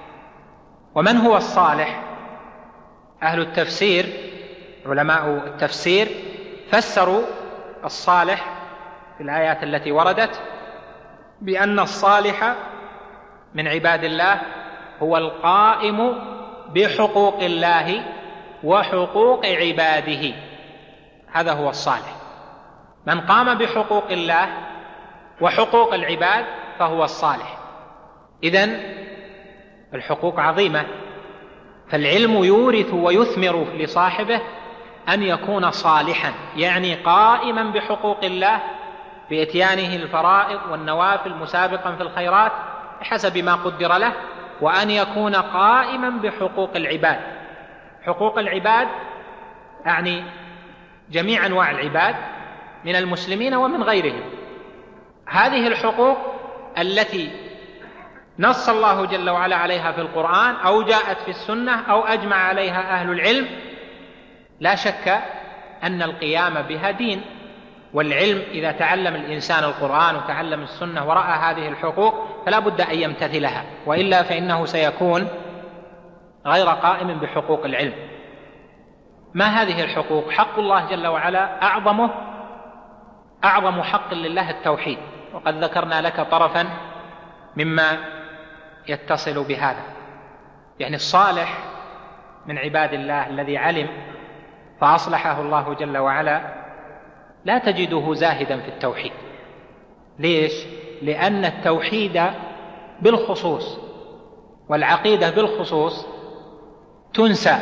ومن هو الصالح؟ أهل التفسير، علماء التفسير، فسروا الصالح في الآيات التي وردت بأن الصالح من عباد الله هو القائم بحقوق الله وحقوق عباده. هذا هو الصالح، من قام بحقوق الله وحقوق العباد فهو الصالح. إذن الحقوق عظيمة، فالعلم يورث ويثمر لصاحبه أن يكون صالحا، يعني قائما بحقوق الله بإتيانه الفرائض والنوافل، مسابقا في الخيرات بحسب ما قدر له، وأن يكون قائما بحقوق العباد. حقوق العباد يعني جميع أنواع العباد من المسلمين ومن غيرهم. هذه الحقوق التي نص الله جل وعلا عليها في القرآن أو جاءت في السنة أو أجمع عليها أهل العلم، لا شك أن القيام بها دين. والعلم إذا تعلم الإنسان القرآن وتعلم السنة ورأى هذه الحقوق فلا بد أن يمتثلها، وإلا فإنه سيكون غير قائم بحقوق العلم. ما هذه الحقوق؟ حق الله جل وعلا أعظمه أعظم حق لله التوحيد، وقد ذكرنا لك طرفا مما يتصل بهذا. يعني الصالح من عباد الله الذي علم فأصلحه الله جل وعلا لا تجده زاهدا في التوحيد. ليش؟ لأن التوحيد بالخصوص والعقيدة بالخصوص تنسى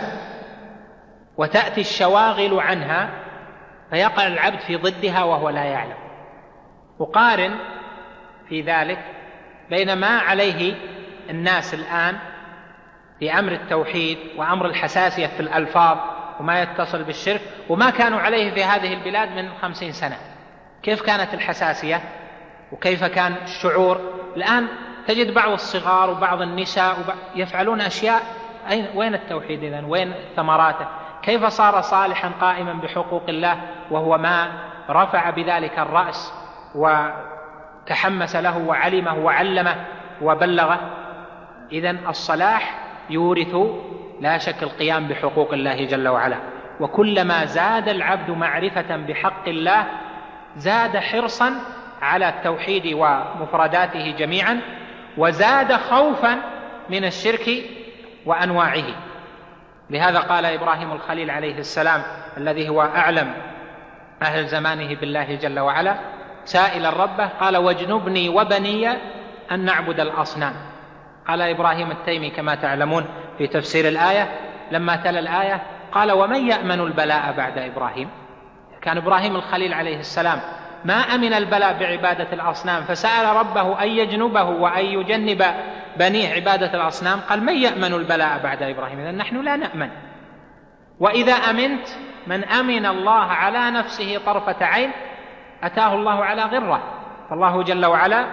وتأتي الشواغل عنها فيقع العبد في ضدها وهو لا يعلم. وقارن في ذلك بين ما عليه الناس الآن في أمر التوحيد وأمر الحساسية في الألفاظ وما يتصل بالشرك، وما كانوا عليه في هذه البلاد من خمسين سنة. كيف كانت الحساسية وكيف كان الشعور؟ الآن تجد بعض الصغار وبعض النساء يفعلون أشياء، وين التوحيد إذن؟ وين ثمراته؟ كيف صار صالحا قائما بحقوق الله وهو ما رفع بذلك الرأس وتحمس له وعلمه وعلمه وبلغه؟ إذن الصلاح يورث لا شك القيام بحقوق الله جل وعلا، وكلما زاد العبد معرفة بحق الله زاد حرصا على التوحيد ومفرداته جميعا، وزاد خوفا من الشرك وأنواعه. لهذا قال إبراهيم الخليل عليه السلام الذي هو أعلم أهل زمانه بالله جل وعلا سائلا ربه، قال: واجنبني وبني أن نعبد الأصنام. قال إبراهيم التيمي كما تعلمون في تفسير الآية لما تلا الآية قال: ومن يأمن البلاء بعد إبراهيم؟ كان إبراهيم الخليل عليه السلام ما أمن البلاء بعبادة الأصنام، فسأل ربه أن يجنبه وأن يجنب بنيه عبادة الأصنام، قال: من يأمن البلاء بعد إبراهيم؟ إذن نحن لا نأمن. وإذا أمنت من أمن الله على نفسه طرفة عين أتاه الله على غرة، فالله جل وعلا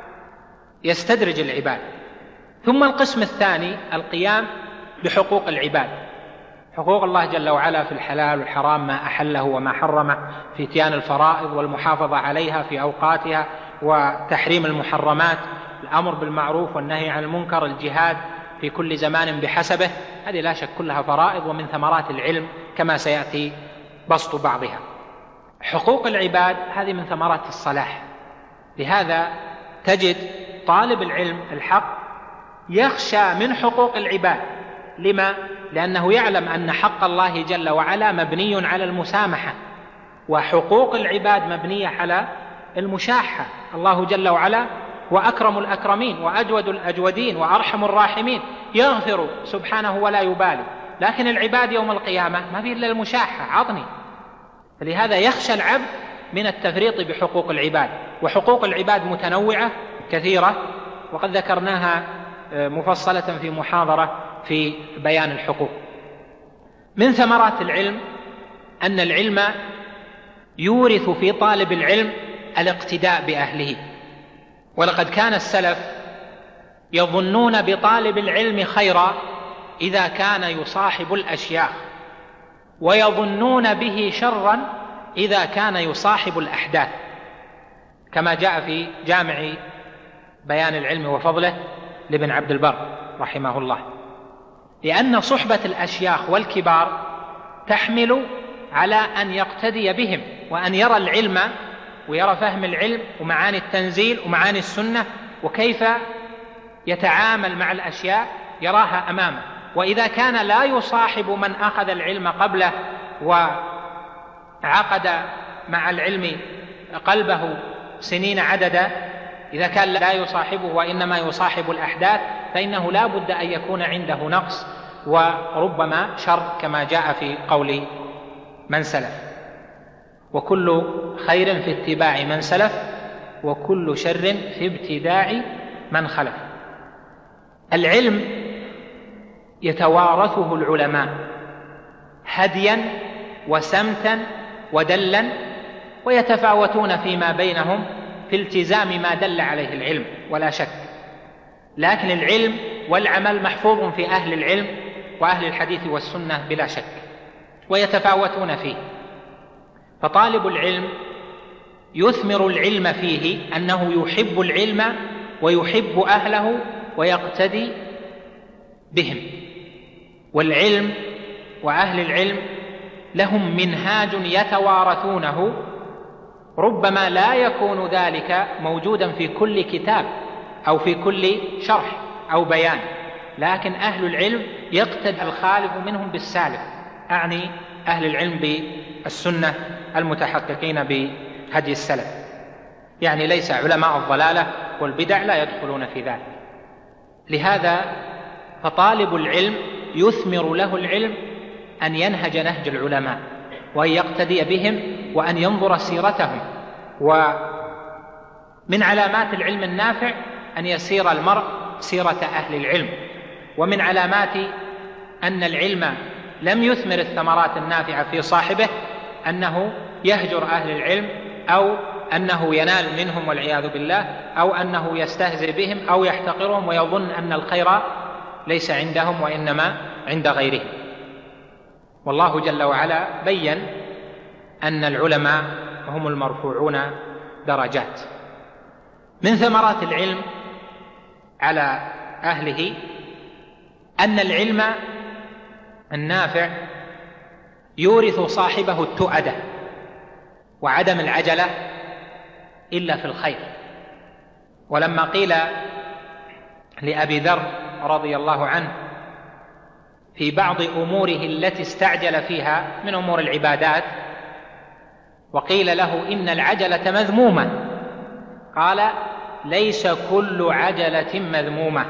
يستدرج العباد. ثم القسم الثاني القيام بحقوق العباد، حقوق الله جل وعلا في الحلال والحرام، ما أحله وما حرمه، في اتيان الفرائض والمحافظة عليها في أوقاتها، وتحريم المحرمات، الأمر بالمعروف والنهي عن المنكر، الجهاد في كل زمان بحسبه. هذه لا شك كلها فرائض ومن ثمرات العلم كما سيأتي بسط بعضها. حقوق العباد هذه من ثمرات الصلاح. لهذا تجد طالب العلم الحق يخشى من حقوق العباد. لما؟ لأنه يعلم أن حق الله جل وعلا مبني على المسامحة، وحقوق العباد مبنية على المشاحة. الله جل وعلا وأكرم الأكرمين وأجود الأجودين وأرحم الراحمين، يغفر سبحانه ولا يبالي، لكن العباد يوم القيامة ما في إلا المشاحة، عطني. فلهذا يخشى العبد من التفريط بحقوق العباد. وحقوق العباد متنوعة كثيرة، وقد ذكرناها مفصلة في محاضرة في بيان الحقوق. من ثمرات العلم أن العلم يورث في طالب العلم الاقتداء بأهله. ولقد كان السلف يظنون بطالب العلم خيرا إذا كان يصاحب الأشياخ، ويظنون به شرا إذا كان يصاحب الأحداث، كما جاء في جامع بيان العلم وفضله لابن عبد البر رحمه الله. لأن صحبة الأشياخ والكبار تحمل على أن يقتدي بهم، وأن يرى العلم ويرى فهم العلم ومعاني التنزيل ومعاني السنة، وكيف يتعامل مع الأشياء يراها أمامه. وإذا كان لا يصاحب من أخذ العلم قبله وعقد مع العلم قلبه سنين عددا، إذا كان لا يصاحبه وإنما يصاحب الأحداث، فإنه لا بد أن يكون عنده نقص وربما شر، كما جاء في قول من سلف: وكل خير في اتباع من سلف، وكل شر في ابتداع من خلف. العلم يتوارثه العلماء هديا وسمتا ودلا، ويتفاوتون فيما بينهم في التزام ما دل عليه العلم ولا شك، لكن العلم والعمل محفوظ في أهل العلم وأهل الحديث والسنة بلا شك، ويتفاوتون فيه. فطالب العلم يثمر العلم فيه أنه يحب العلم ويحب أهله ويقتدي بهم. والعلم وأهل العلم لهم منهاج يتوارثونه، ربما لا يكون ذلك موجودا في كل كتاب أو في كل شرح أو بيان، لكن أهل العلم يقتدي الخالف منهم بالسالف، أعني أهل العلم بالسنة المتحققين بهدي السلف، يعني ليس علماء الضلالة والبدع لا يدخلون في ذلك. لهذا فطالب العلم يثمر له العلم أن ينهج نهج العلماء وأن يقتدي بهم وأن ينظر سيرتهم. ومن علامات العلم النافع أن يسير المرء سيرة أهل العلم، ومن علامات أن العلم لم يثمر الثمرات النافعة في صاحبه أنه يهجر أهل العلم أو أنه ينال منهم والعياذ بالله، أو أنه يستهزئ بهم أو يحتقرهم ويظن أن الخير ليس عندهم وإنما عند غيرهم. والله جل وعلا بيّن أن العلماء هم المرفوعون درجات. من ثمرات العلم على أهله أن العلم النافع يورث صاحبه التؤدة وعدم العجلة إلا في الخير. ولما قيل لأبي ذر رضي الله عنه في بعض أموره التي استعجل فيها من أمور العبادات وقيل له إن العجلة مذمومة، قال ليس كل عجلة مذمومة،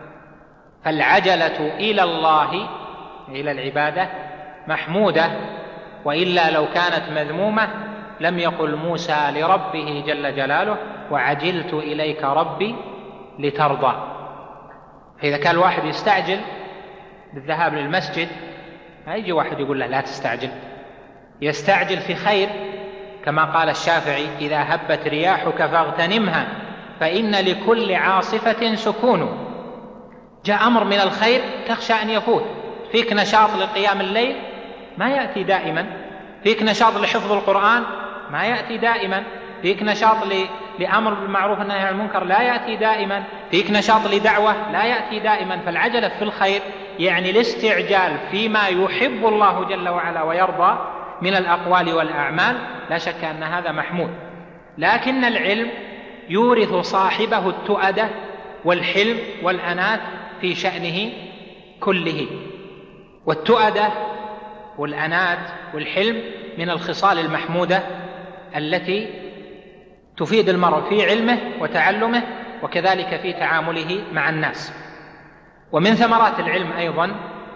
فالعجلة إلى الله إلى العبادة محمودة، وإلا لو كانت مذمومة لم يقل موسى لربه جل جلاله وعجلت إليك ربي لترضى. فإذا كان الواحد يستعجل بالذهاب للمسجد ما يجي واحد يقول له لا تستعجل، يستعجل في خير، كما قال الشافعي إذا هبت رياحك فاغتنمها فإن لكل عاصفة سكون. جاء أمر من الخير تخشى أن يفوت، فيك نشاط لقيام الليل ما يأتي دائما، فيك نشاط لحفظ القرآن ما يأتي دائما، فيك نشاط لأمر بالمعروف والنهي عن المنكر لا يأتي دائما، فيك نشاط لدعوة لا يأتي دائما. فالعجلة في الخير يعني الاستعجال فيما يحب الله جل وعلا ويرضى من الأقوال والأعمال، لا شك أن هذا محمود. لكن العلم يورث صاحبه التؤدة والحلم والأنات في شأنه كله. والتؤدة والأنات والحلم من الخصال المحمودة التي تفيد المرء في علمه وتعلمه وكذلك في تعامله مع الناس. ومن ثمرات العلم أيضا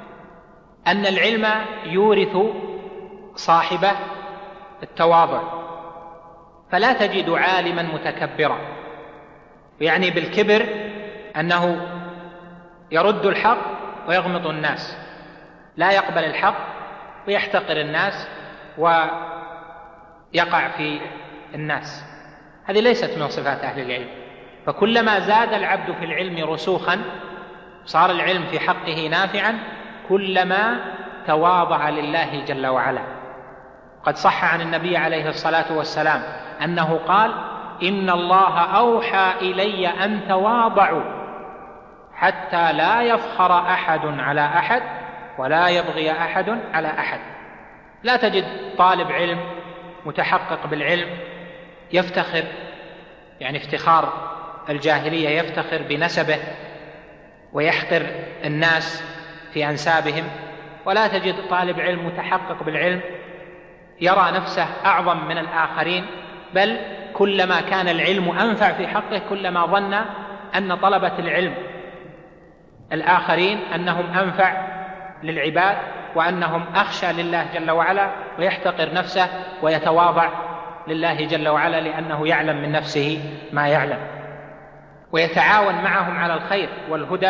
أن العلم يورث صاحبه التواضع، فلا تجد عالما متكبرا، يعني بالكبر أنه يرد الحق ويغمط الناس، لا يقبل الحق ويحتقر الناس ويقع في الناس. هذه ليست من صفات أهل العلم. فكلما زاد العبد في العلم رسوخا صار العلم في حقه نافعا كلما تواضع لله جل وعلا. قد صح عن النبي عليه الصلاة والسلام أنه قال إن الله أوحى إلي أن تواضعوا حتى لا يفخر أحد على أحد ولا يبغي أحد على أحد. لا تجد طالب علم متحقق بالعلم يفتخر، يعني افتخار الجاهلية، يفتخر بنسبه ويحقر الناس في أنسابهم، ولا تجد طالب علم متحقق بالعلم يرى نفسه أعظم من الآخرين، بل كلما كان العلم أنفع في حقه كلما ظن أن طلبة العلم الآخرين أنهم أنفع للعباد وأنهم أخشى لله جل وعلا، ويحتقر نفسه ويتواضع لله جل وعلا لأنه يعلم من نفسه ما يعلم، ويتعاون معهم على الخير والهدى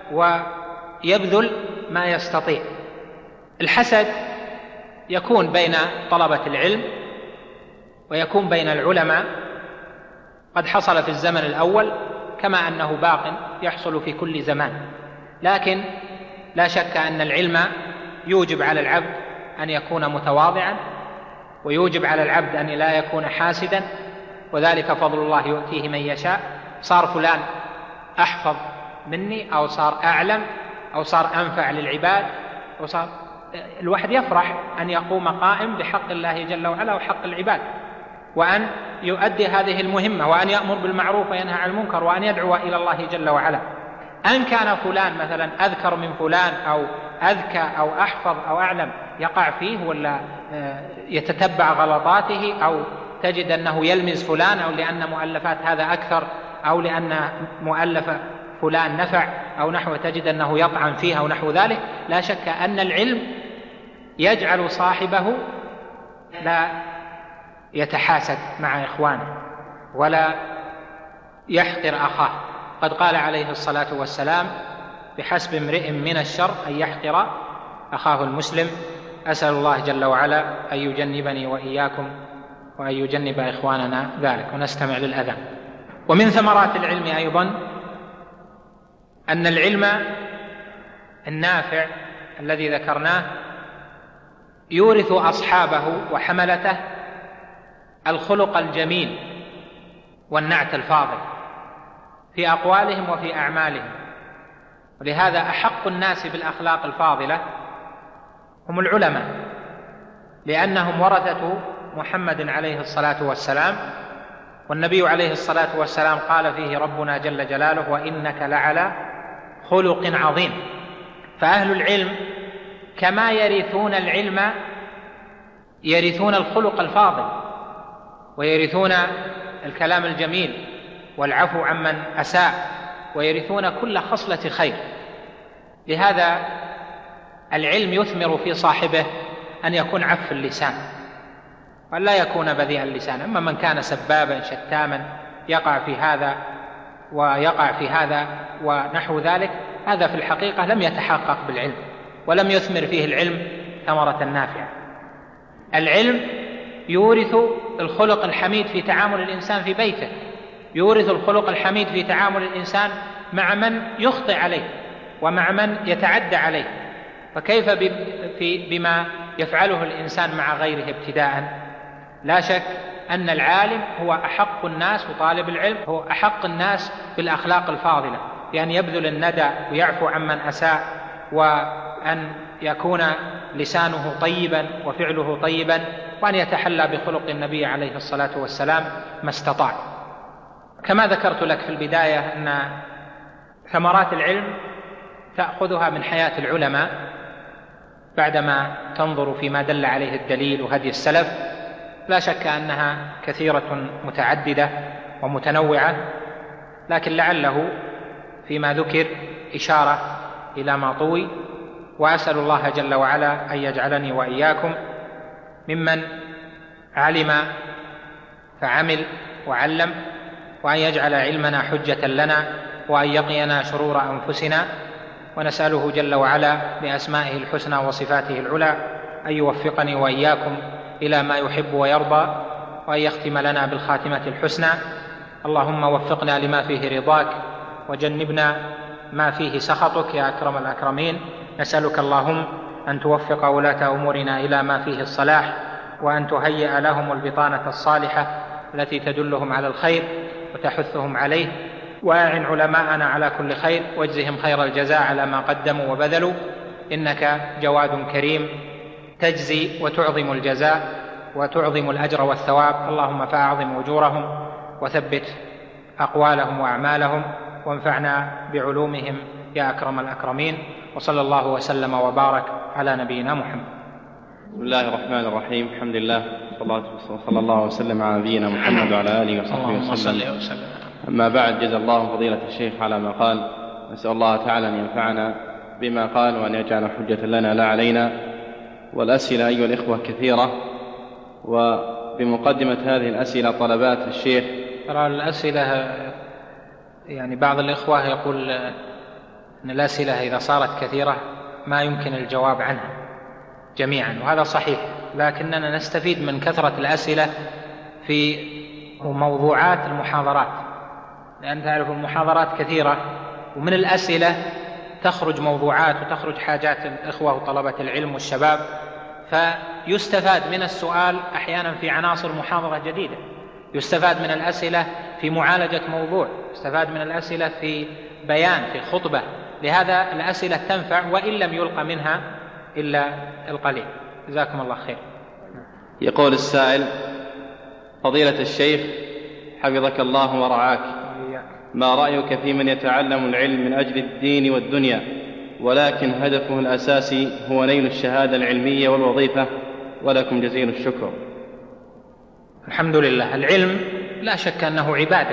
ويبذل ما يستطيع. الحسد يكون بين طلبة العلم ويكون بين العلماء، قد حصل في الزمن الأول كما أنه باق يحصل في كل زمان. لكن لا شك أن العلم يوجب على العبد أن يكون متواضعا، ويوجب على العبد أن لا يكون حاسدا، وذلك فضل الله يؤتيه من يشاء. صار فلان أحفظ مني أو صار أعلم أو صار أنفع للعباد أو صار الواحد يفرح أن يقوم قائم بحق الله جل وعلا وحق العباد، وأن يؤدي هذه المهمة، وأن يأمر بالمعروف وينهى عن المنكر، وأن يدعو إلى الله جل وعلا. أن كان فلان مثلا أذكر من فلان أو أذكى أو أحفظ أو أعلم يقع فيه ولا يتتبع غلطاته، أو تجد أنه يلمز فلان، أو لأن مؤلفات هذا أكثر، أو لأن مؤلف فلان نفع أو نحو، تجد أنه يطعن فيها ونحو ذلك. لا شك أن العلم يجعل صاحبه لا يتحاسد مع إخوانه ولا يحقر أخاه. قد قال عليه الصلاة والسلام بحسب امرئ من الشر أن يحقر أخاه المسلم. أسأل الله جل وعلا أن يجنبني وإياكم وأن يجنب إخواننا ذلك. ونستمع للأذان. ومن ثمرات العلم أيضا أن العلم النافع الذي ذكرناه يورث أصحابه وحملته الخلق الجميل والنعت الفاضل في أقوالهم وفي أعمالهم. ولهذا أحق الناس بالأخلاق الفاضلة هم العلماء، لأنهم ورثة محمد عليه الصلاة والسلام، والنبي عليه الصلاة والسلام قال فيه ربنا جل جلاله: وإنك لعلى خلق عظيم. فأهل العلم كما يرثون العلم يرثون الخلق الفاضل، ويرثون الكلام الجميل والعفو عمن أساء، ويرثون كل خصلة خير. لهذا العلم يثمر في صاحبه أن يكون عف اللسان وأن لا يكون بذيء اللسان. أما من كان سبابا شتاما يقع في هذا ويقع في هذا ونحو ذلك، هذا في الحقيقة لم يتحقق بالعلم ولم يثمر فيه العلم ثمرة نافعة. العلم يورث الخلق الحميد في تعامل الإنسان في بيته، يورث الخلق الحميد في تعامل الإنسان مع من يخطئ عليه ومع من يتعدى عليه. فكيف بما يفعله الإنسان مع غيره ابتداء؟ لا شك أن العالم هو أحق الناس، وطالب العلم هو أحق الناس بالأخلاق الفاضلة، بأن يبذل الندى ويعفو عمن أساء، وأن يكون لسانه طيبا وفعله طيبا، وأن يتحلى بخلق النبي عليه الصلاة والسلام ما استطاع. كما ذكرت لك في البداية أن ثمرات العلم تأخذها من حياة العلماء بعدما تنظر فيما دل عليه الدليل وهدي السلف. لا شك أنها كثيرة متعددة ومتنوعة، لكن لعله فيما ذكر إشارة إلى ما طوي. وأسأل الله جل وعلا أن يجعلني وإياكم ممن علم فعمل وعلم، وأن يجعل علمنا حجة لنا، وأن يقينا شرور أنفسنا. ونسأله جل وعلا بأسمائه الحسنى وصفاته العلى أن يوفقني وإياكم إلى ما يحب ويرضى، وأن يختم لنا بالخاتمة الحسنى. اللهم وفقنا لما فيه رضاك، وجنبنا ما فيه سخطك يا أكرم الأكرمين. نسألك اللهم أن توفق ولاة أمورنا إلى ما فيه الصلاح، وأن تهيئ لهم البطانة الصالحة التي تدلهم على الخير وتحثهم عليه. وأعن علماءنا على كل خير، واجزهم خير الجزاء على ما قدموا وبذلوا، إنك جواد كريم تجزي وتعظم الجزاء وتعظم الأجر والثواب. اللهم فأعظم أجورهم وثبت أقوالهم وأعمالهم، وانفعنا بعلومهم يا أكرم الأكرمين. وصلى الله وسلم وبارك على نبينا محمد. بسم الله الرحمن الرحيم. الحمد لله وصلى الله وسلم على نبينا محمد وعلى آله وصحبه وسلم. أما بعد، جزا الله فضيلة الشيخ على ما قال. نسأل الله تعالى أن ينفعنا بما قال وأن يجعل حجة لنا لا علينا. والأسئلة أيها الإخوة كثيرة، وبمقدمة هذه الأسئلة طلبات الشيخ. ترى الأسئلة يعني بعض الإخوة يقول أن الأسئلة إذا صارت كثيرة ما يمكن الجواب عنها جميعا، وهذا صحيح، لكننا نستفيد من كثرة الأسئلة في موضوعات المحاضرات، لأن تعرف المحاضرات كثيرة، ومن الأسئلة تخرج موضوعات وتخرج حاجات الإخوة وطلبة العلم والشباب، فيستفاد من السؤال أحيانا في عناصر محاضرة جديدة، يستفاد من الأسئلة في معالجة موضوع، يستفاد من الأسئلة في بيان في خطبة. لهذا الأسئلة تنفع وإن لم يلقى منها إلا القليل. جزاكم الله خير. يقول السائل: فضيلة الشيخ حفظك الله ورعاك، ما رأيك في من يتعلم العلم من أجل الدين والدنيا، ولكن هدفه الأساسي هو نيل الشهادة العلمية والوظيفة؟ ولكم جزيل الشكر. الحمد لله. العلم لا شك أنه عبادة،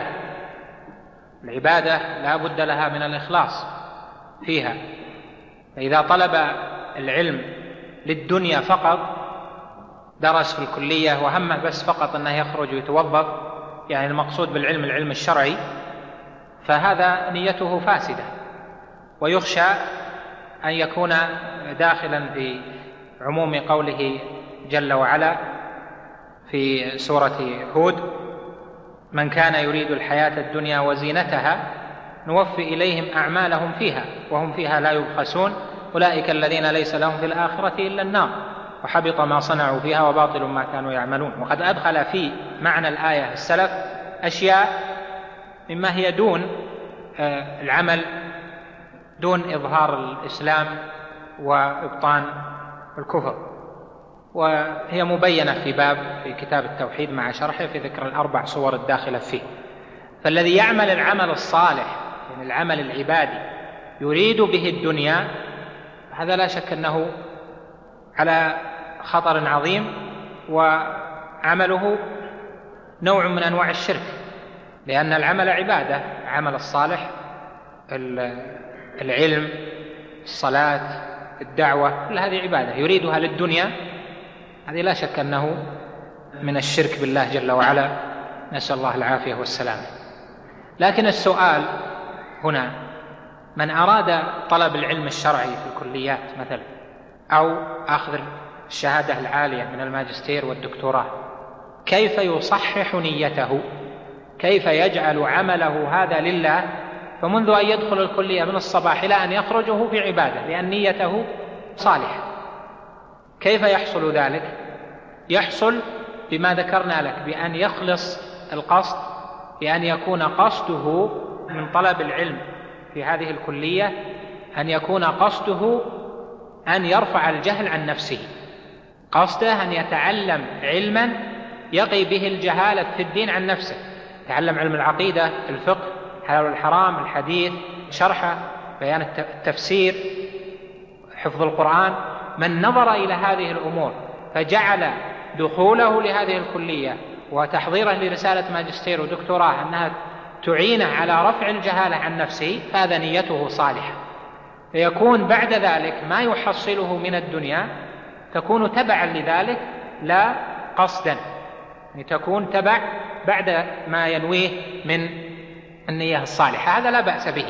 العبادة لا بد لها من الإخلاص فيها. فإذا طلب العلم للدنيا فقط، درس في الكلية وهمه بس فقط أنه يخرج ويتوظف، يعني المقصود بالعلم العلم الشرعي، فهذا نيته فاسدة، ويخشى أن يكون داخلا في عموم قوله جل وعلا في سورة هود: من كان يريد الحياة الدنيا وزينتها نوفي إليهم أعمالهم فيها وهم فيها لا يبخسون أولئك الذين ليس لهم في الآخرة إلا النار وحبط ما صنعوا فيها وباطل ما كانوا يعملون. وقد أدخل في معنى الآية السلف أشياء مما هي دون العمل، دون إظهار الإسلام وإبطان الكفر، وهي مبينة في باب في كتاب التوحيد مع شرحه في ذكر الأربع صور الداخلة فيه. فالذي يعمل العمل الصالح يعني العمل العبادي يريد به الدنيا، هذا لا شك أنه على خطر عظيم، وعمله نوع من أنواع الشرك، لأن العمل عبادة، العمل الصالح، العلم، الصلاة، الدعوة، كل هذه عبادة يريدها للدنيا، هذه لا شك أنه من الشرك بالله جل وعلا، نسأل الله العافية والسلام. لكن السؤال هنا: من أراد طلب العلم الشرعي في الكليات مثلا، أو أخذ الشهادة العالية من الماجستير والدكتوراه، كيف يصحح نيته؟ كيف يجعل عمله هذا لله؟ فمنذ أن يدخل الكلية من الصباح إلى أن يخرجه في عبادة، لأن نيته صالحة. كيف يحصل ذلك؟ يحصل بما ذكرنا لك، بأن يخلص القصد، بأن يكون قصده من طلب العلم في هذه الكلية أن يكون قصده أن يرفع الجهل عن نفسه، قصده أن يتعلم علما يقي به الجهالة في الدين عن نفسه، يتعلم علم العقيدة، الفقه، الحلال والحرام، الحديث، شرحه، بيان التفسير، حفظ القرآن. من نظر إلى هذه الأمور فجعل دخوله لهذه الكلية وتحضيره لرسالة ماجستير ودكتوراه أنها تعينه على رفع الجهالة عن نفسه، فهذا نيته صالحة، فيكون بعد ذلك ما يحصله من الدنيا تكون تبعا لذلك لا قصدا، يعني تكون تبع بعد ما ينويه من النية الصالحة، هذا لا بأس به.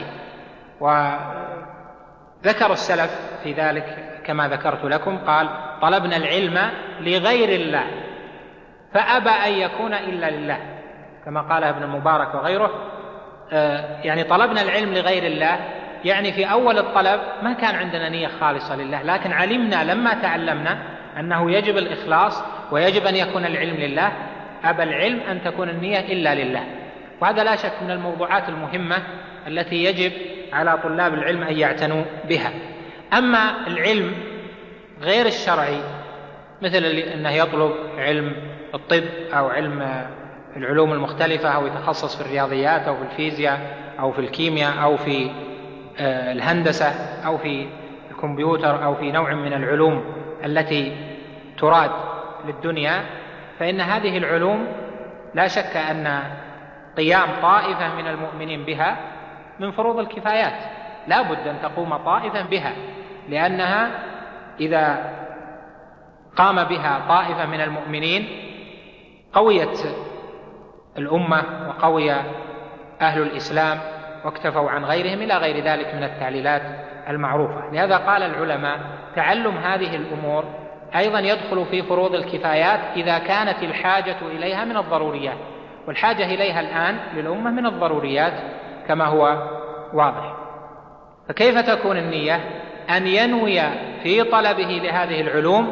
وذكر السلف في ذلك كما ذكرت لكم، قال: طلبنا العلم لغير الله فأبى أن يكون إلا لله، كما قال ابن المبارك وغيره. يعني طلبنا العلم لغير الله، يعني في أول الطلب ما كان عندنا نية خالصة لله، لكن علمنا لما تعلمنا أنه يجب الإخلاص ويجب أن يكون العلم لله، أبى العلم أن تكون النية إلا لله. وهذا لا شك من الموضوعات المهمة التي يجب على طلاب العلم أن يعتنوا بها. أما العلم غير الشرعي، مثل أنه يطلب علم الطب أو علم العلوم المختلفة، أو يتخصص في الرياضيات أو في الفيزياء أو في الكيمياء أو في الهندسة أو في الكمبيوتر أو في نوع من العلوم التي تراد للدنيا، فإن هذه العلوم لا شك أن قيام طائفة من المؤمنين بها من فروض الكفايات، لا بد أن تقوم طائفة بها، لأنها إذا قام بها طائفة من المؤمنين قويت الأمة وقوي أهل الإسلام واكتفوا عن غيرهم إلى غير ذلك من التعليلات المعروفة. لهذا قال العلماء: تعلم هذه الأمور أيضا يدخل في فروض الكفايات إذا كانت الحاجة إليها من الضروريات، والحاجة إليها الآن للأمة من الضروريات كما هو واضح. فكيف تكون النية؟ أن ينوي في طلبه لهذه العلوم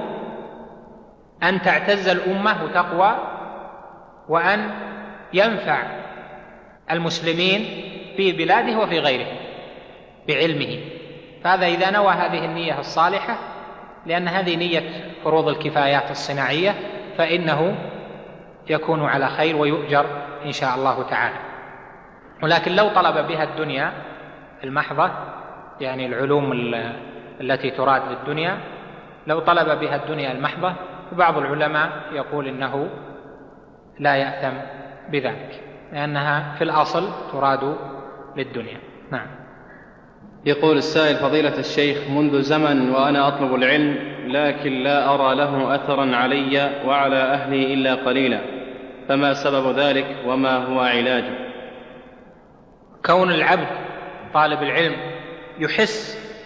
أن تعتز الأمة وتقوى، وأن ينفع المسلمين في بلاده وفي غيره بعلمه. فهذا إذا نوى هذه النية الصالحة، لأن هذه نية فروض الكفايات الصناعية، فإنه يكون على خير ويؤجر إن شاء الله تعالى. ولكن لو طلب بها الدنيا المحضة، يعني العلوم التي تراد للدنيا، لو طلب بها الدنيا المحضة، فبعض العلماء يقول إنه لا يأثم بذلك، لأنها في الأصل تراد للدنيا. نعم. يقول السائل: فضيلة الشيخ، منذ زمن وأنا أطلب العلم، لكن لا أرى له أثرا علي وعلى أهلي إلا قليلا، فما سبب ذلك وما هو علاجه؟ كون العبد طالب العلم يحس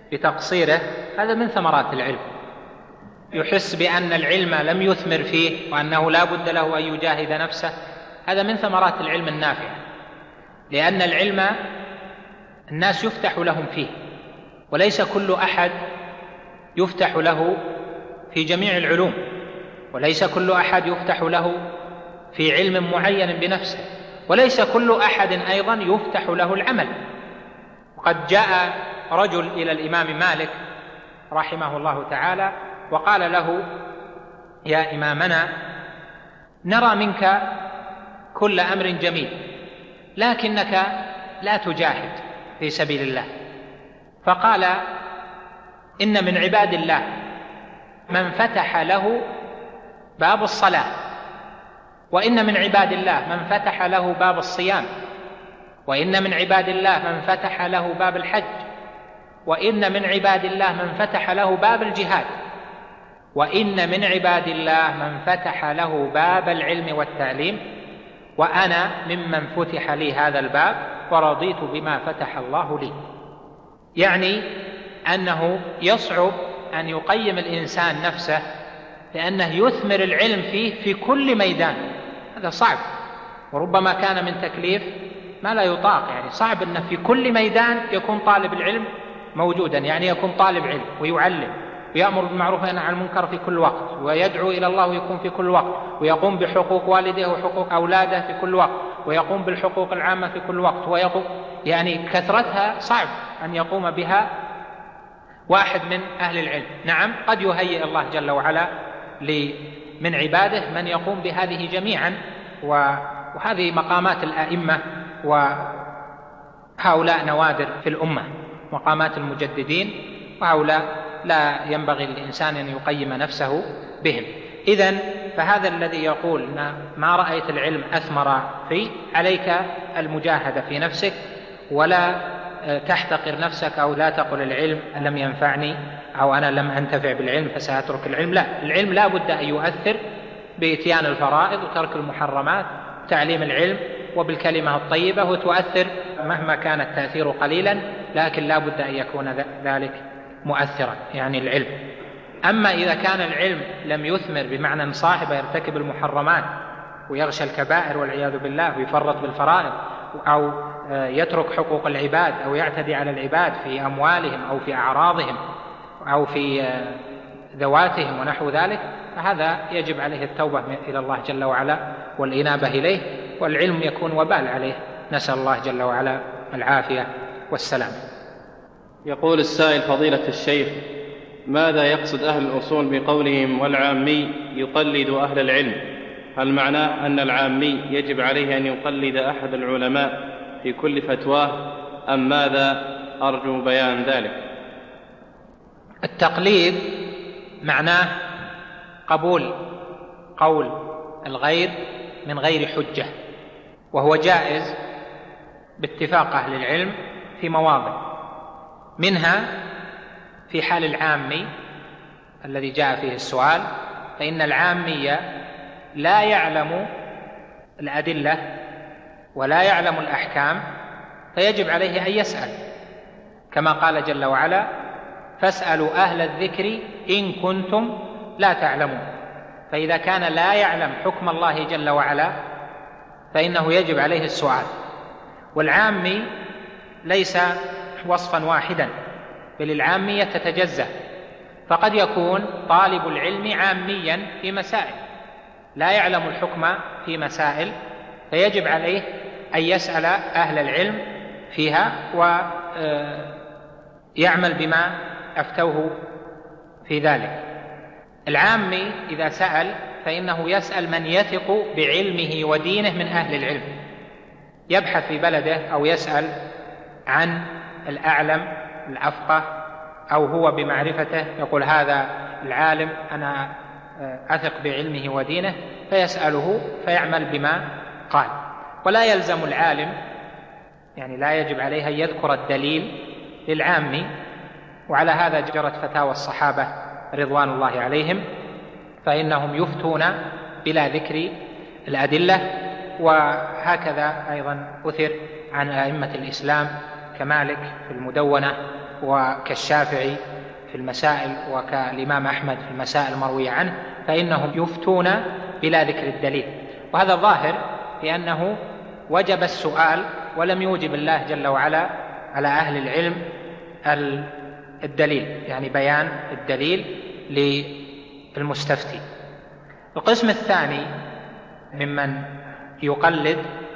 بتقصيره، هذا من ثمرات العلم. يحس بأن العلم لم يثمر فيه وأنه لا بد له أن يجاهد نفسه، هذا من ثمرات العلم النافع، لأن العلم الناس يفتح لهم فيه، وليس كل أحد يفتح له في جميع العلوم، وليس كل أحد يفتح له في علم معين بنفسه، وليس كل أحد أيضا يفتح له العمل. وقد جاء رجل إلى الإمام مالك رحمه الله تعالى وقال له: يا إمامنا، نرى منك كل أمر جميل، لكنك لا تجاهد في سبيل الله. فقال: إن من عباد الله من فتح له باب الصلاة، وإن من عباد الله من فتح له باب الصيام، وإن من عباد الله من فتح له باب الحج، وإن من عباد الله من فتح له باب الجهاد، وإن من عباد الله من فتح له باب العلم والتعليم، وأنا ممن فتح لي هذا الباب ورضيت بما فتح الله لي. يعني أنه يصعب أن يقيم الإنسان نفسه لأنه يثمر العلم فيه في كل ميدان، هذا صعب، وربما كان من تكليف ما لا يطاق. يعني صعب أن في كل ميدان يكون طالب العلم موجودا، يعني يكون طالب علم ويعلم ويأمر بالمعروف وينهى عن المنكر في كل وقت، ويدعو إلى الله ويكون في كل وقت، ويقوم بحقوق والديه وحقوق أولاده في كل وقت، ويقوم بالحقوق العامة في كل وقت، ويقوم يعني كثرتها صعب أن يقوم بها واحد من أهل العلم. نعم، قد يهيئ الله جل وعلا من عباده من يقوم بهذه جميعا، وهذه مقامات الآئمة، وهؤلاء نوادر في الأمة، مقامات المجددين، وهؤلاء لا ينبغي للإنسان أن يقيم نفسه بهم. إذن فهذا الذي يقول ما رأيت العلم أثمر فيه، عليك المجاهدة في نفسك، ولا تحتقر نفسك أو لا تقل العلم لم ينفعني أو أنا لم أنتفع بالعلم فسأترك العلم. لا، العلم لا بد أن يؤثر بإتيان الفرائض وترك المحرمات، تعليم العلم وبالكلمة الطيبة، وتؤثر مهما كان التأثير قليلا، لكن لا بد أن يكون ذلك مؤثرا، يعني العلم. أما إذا كان العلم لم يثمر بمعنى صاحبه يرتكب المحرمات ويغشى الكبائر والعياذ بالله ويفرط بالفرائض، أو يترك حقوق العباد، أو يعتدي على العباد في أموالهم أو في أعراضهم أو في ذواتهم ونحو ذلك، فهذا يجب عليه التوبة إلى الله جل وعلا والإنابة إليه، والعلم يكون وبال عليه، نسأل الله جل وعلا العافية والسلام. يقول السائل: فضيلة الشيخ، ماذا يقصد أهل الأصول بقولهم والعامي يقلد أهل العلم؟ هل معناه أن العامي يجب عليه أن يقلد أحد العلماء في كل فتواه، أم ماذا؟ أرجو بيان ذلك. التقليد معناه قبول قول الغير من غير حجة، وهو جائز باتفاق أهل العلم في مواضع، منها في حال العامي الذي جاء فيه السؤال، فإن العامي لا يعلم الأدلة ولا يعلم الأحكام، فيجب عليه أن يسأل، كما قال جل وعلا: فاسألوا أهل الذكر إن كنتم لا تعلمون. فإذا كان لا يعلم حكم الله جل وعلا فإنه يجب عليه السؤال. والعامي ليس وصفا واحدا، بل العامية تتجزأ، فقد يكون طالب العلم عاميا في مسائل لا يعلم الحكم في مسائل، فيجب عليه أن يسأل أهل العلم فيها ويعمل بما أفتوه في ذلك. العامي إذا سأل فإنه يسأل من يثق بعلمه ودينه من أهل العلم، يبحث في بلده أو يسأل عن الأعلم الأفقه، أو هو بمعرفته يقول هذا العالم أنا أثق بعلمه ودينه، فيسأله فيعمل بما قال. ولا يلزم العالم، يعني لا يجب عليه أن يذكر الدليل للعامي، وعلى هذا جرت فتاوى الصحابة رضوان الله عليهم، فإنهم يفتون بلا ذكر الأدلة. وهكذا أيضا أثر عن أئمة الإسلام كمالك في المدونة وكالشافعي في المسائل وكالإمام أحمد في المسائل المروية عنه، فإنهم يفتون بلا ذكر الدليل. وهذا ظاهر لأنه وجب السؤال ولم يوجب الله جل وعلا على أهل العلم الدليل، يعني بيان الدليل للمستفتي. القسم الثاني ممن يقلد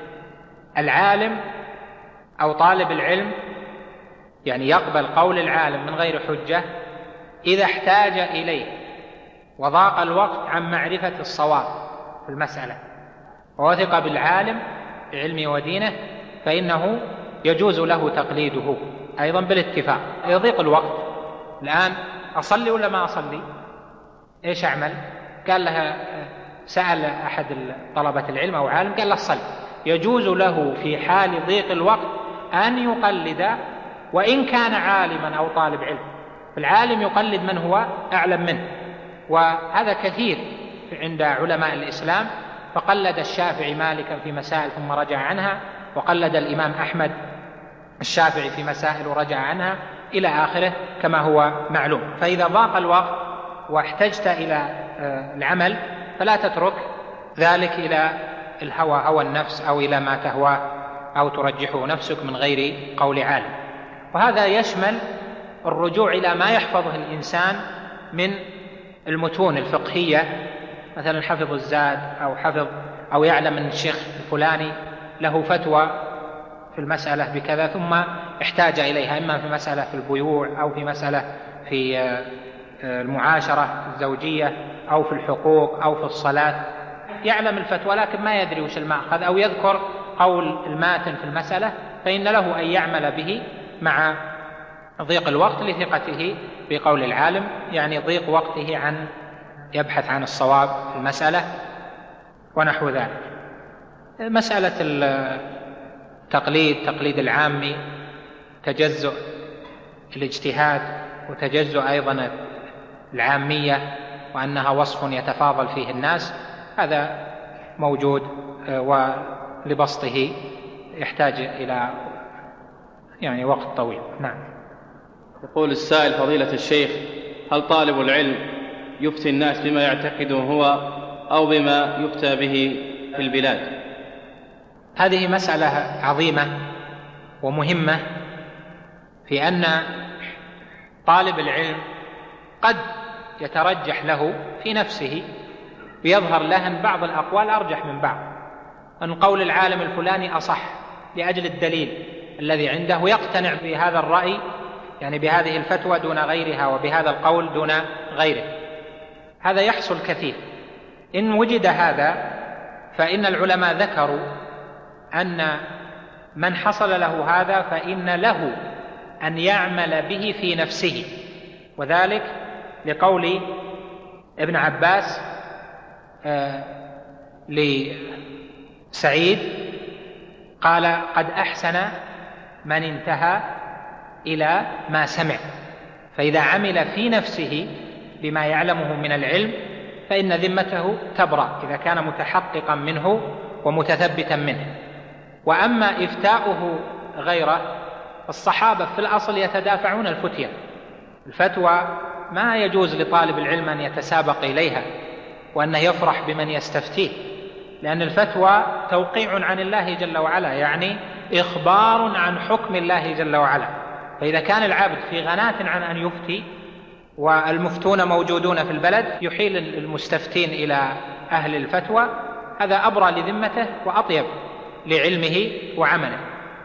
العالم أو طالب العلم، يعني يقبل قول العالم من غير حجة إذا احتاج إليه وضاق الوقت عن معرفة الصواب في المسألة ووثق بالعالم بعلمه ودينه، فإنه يجوز له تقليده أيضا بالاتفاق. يضيق الوقت، الآن أصلي ولا ما أصلي؟ إيش أعمل؟ قال لها سأل أحد طلبة العلم أو عالم قال له صلي. يجوز له في حال ضيق الوقت أن يقلد وإن كان عالما أو طالب علم. العالم يقلد من هو أعلم منه، وهذا كثير عند علماء الإسلام، فقلد الشافعي مالكا في مسائل ثم رجع عنها، وقلد الإمام أحمد الشافعي في مسائل ورجع عنها إلى آخره كما هو معلوم. فإذا ضاق الوقت واحتجت إلى العمل فلا تترك ذلك إلى الهوى هوى النفس أو إلى ما تهواه أو ترجحه نفسك من غير قول عالم. وهذا يشمل الرجوع إلى ما يحفظه الإنسان من المتون الفقهية، مثلا حفظ الزاد أو حفظ أو يعلم أن الشيخ الفلاني له فتوى في المسألة بكذا ثم احتاج إليها، إما في مسألة في البيوع أو في مسألة في المعاشرة الزوجية أو في الحقوق أو في الصلاة، يعلم الفتوى لكن ما يدري وش المأخذ أو يذكر قول الماتن في المسألة، فإن له أن يعمل به مع ضيق الوقت لثقته بقول العالم، يعني ضيق وقته عن يبحث عن الصواب في المسألة ونحو ذلك. مسألة التقليد، تقليد العامي، تجزؤ الاجتهاد وتجزؤ أيضا العامية وأنها وصف يتفاضل فيه الناس، هذا موجود ولبسطه يحتاج إلى يعني وقت طويل. نعم. يقول السائل فضيلة الشيخ: هل طالب العلم يفتي الناس بما يعتقده هو أو بما يفتى به في البلاد؟ هذه مسألة عظيمة ومهمة، في أن طالب العلم قد يترجح له في نفسه ويظهر له أن بعض الأقوال أرجح من بعض، أن قول العالم الفلاني أصح لأجل الدليل الذي عنده ويقتنع بهذا الرأي، يعني بهذه الفتوى دون غيرها وبهذا القول دون غيره. هذا يحصل كثير. إن وجد هذا فإن العلماء ذكروا أن من حصل له هذا فإن له أن يعمل به في نفسه، وذلك لقول ابن عباس آه لسعيد قال: قد أحسن من انتهى إلى ما سمع. فإذا عمل في نفسه بما يعلمه من العلم فإن ذمته تبرأ إذا كان متحققا منه ومتثبتا منه. وأما إفتاؤه غيره، الصحابة في الأصل يتدافعون الفتية، الفتوى ما يجوز لطالب العلم أن يتسابق إليها وأنه يفرح بمن يستفتيه، لأن الفتوى توقيع عن الله جل وعلا، يعني إخبار عن حكم الله جل وعلا. فإذا كان العبد في غناة عن أن يفتي والمفتون موجودون في البلد يحيل المستفتين إلى أهل الفتوى، هذا أبرى لذمته وأطيب لعلمه وعمله.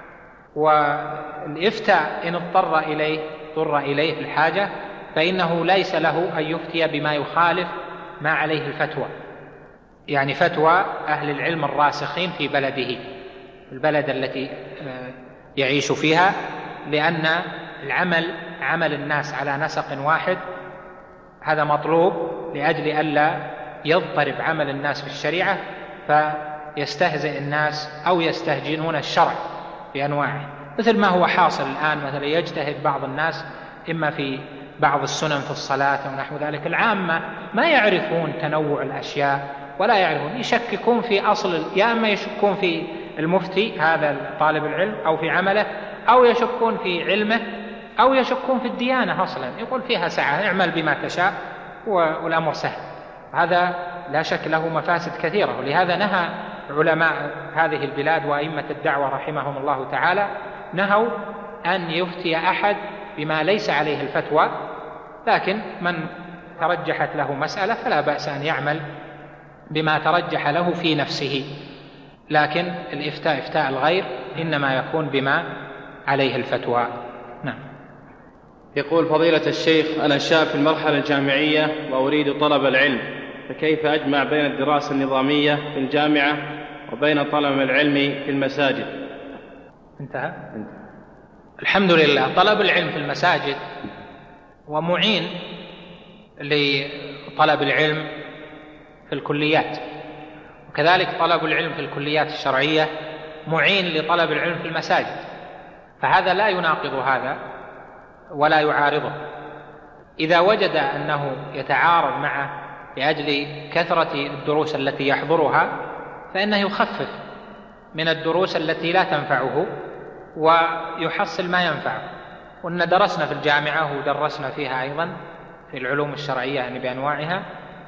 والإفتاء إن اضطر إليه اضطر إليه في الحاجة فإنه ليس له أن يفتي بما يخالف ما عليه الفتوى، يعني فتوى أهل العلم الراسخين في بلده، البلد التي يعيش فيها، لأن العمل عمل الناس على نسق واحد، هذا مطلوب لأجل ألا يضطرب عمل الناس في الشريعة فيستهزئ الناس أو يستهجنون الشرع بأنواعه، مثل ما هو حاصل الآن. مثلا يجتهد بعض الناس إما في بعض السنن في الصلاة ونحو ذلك، العامة ما يعرفون تنوع الأشياء ولا يعرفون، يشككون في أصل، يا أما يشكون في المفتي هذا طالب العلم أو في عمله، أو يشكون في علمه أو يشكون في الديانة أصلا، يقول فيها سعة، اعمل بما تشاء والأمر سهل. هذا لا شك له مفاسد كثيرة، ولهذا نهى علماء هذه البلاد وأئمة الدعوة رحمهم الله تعالى، نهوا أن يفتي أحد بما ليس عليه الفتوى، لكن من ترجحت له مسألة فلا بأس أن يعمل بما ترجح له في نفسه، لكن الإفتاء إفتاء الغير إنما يكون بما عليه الفتوى. نعم. يقول فضيلة الشيخ: أنا شاب في المرحلة الجامعية وأريد طلب العلم، فكيف أجمع بين الدراسة النظامية في الجامعة وبين طلب العلم في المساجد؟ انتهى؟ انتهى. الحمد لله، طلب العلم في المساجد ومعين لطلب العلم في الكليات، وكذلك طلب العلم في الكليات الشرعية معين لطلب العلم في المساجد، فهذا لا يناقض هذا ولا يعارضه. إذا وجد أنه يتعارض معه لأجل كثرة الدروس التي يحضرها فإنه يخفف من الدروس التي لا تنفعه ويحصل ما ينفعه. وإن درسنا في الجامعة ودرسنا فيها أيضا في العلوم الشرعية يعني بأنواعها،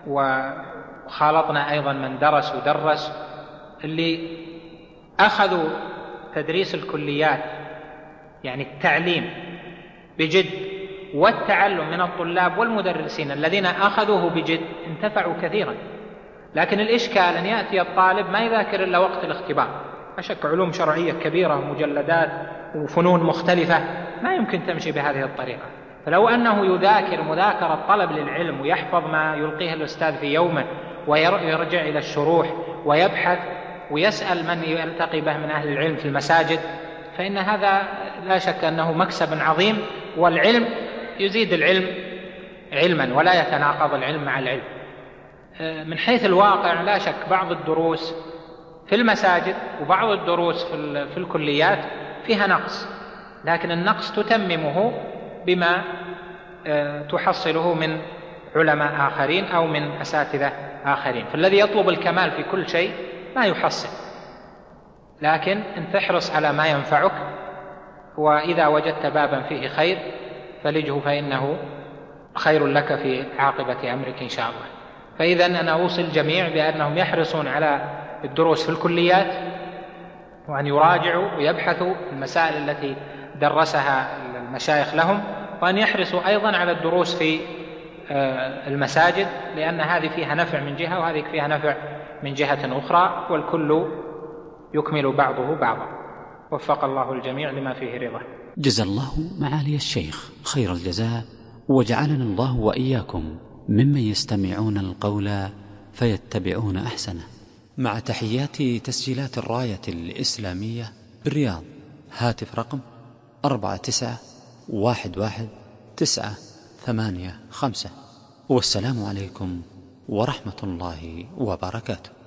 وخالطنا أيضا من درس ودرس، اللي أخذوا تدريس الكليات يعني التعليم بجد والتعلم من الطلاب والمدرسين الذين أخذوه بجد انتفعوا كثيرا. لكن الإشكال أن يأتي الطالب ما يذاكر إلا وقت الاختبار، أشك علوم شرعية كبيرة ومجلدات وفنون مختلفة ما يمكن تمشي بهذه الطريقة. فلو أنه يذاكر مذاكرة طلب للعلم ويحفظ ما يلقيه الأستاذ في يومه ويرجع إلى الشروح ويبحث ويسأل من يلتقي به من أهل العلم في المساجد، فإن هذا لا شك أنه مكسب عظيم، والعلم يزيد العلم علما ولا يتناقض العلم مع العلم. من حيث الواقع لا شك بعض الدروس في المساجد وبعض الدروس في الكليات فيها نقص، لكن النقص تتممه بما تحصله من علماء آخرين أو من أساتذة آخرين. فالذي يطلب الكمال في كل شيء ما يحصل، لكن أن تحرص على ما ينفعك، وإذا وجدت بابا فيه خير فلجه فإنه خير لك في عاقبة أمرك إن شاء الله. فإذا أنا أوصي الجميع بأنهم يحرصون على الدروس في الكليات، وأن يراجعوا ويبحثوا المسائل التي درسها المشايخ لهم، وأن يحرصوا أيضا على الدروس في المساجد، لأن هذه فيها نفع من جهة وهذه فيها نفع من جهة أخرى، والكل يكمل بعضه بعضا. وفق الله الجميع لما فيه رضا. جزا الله معالي الشيخ خير الجزاء، وجعلنا الله وإياكم ممن يستمعون القول فيتبعون أحسنه. مع تحيات تسجيلات الراية الإسلامية بالرياض، هاتف رقم أربعة تسعة واحد واحد تسعة ثمانية خمسة. والسلام عليكم ورحمة الله وبركاته.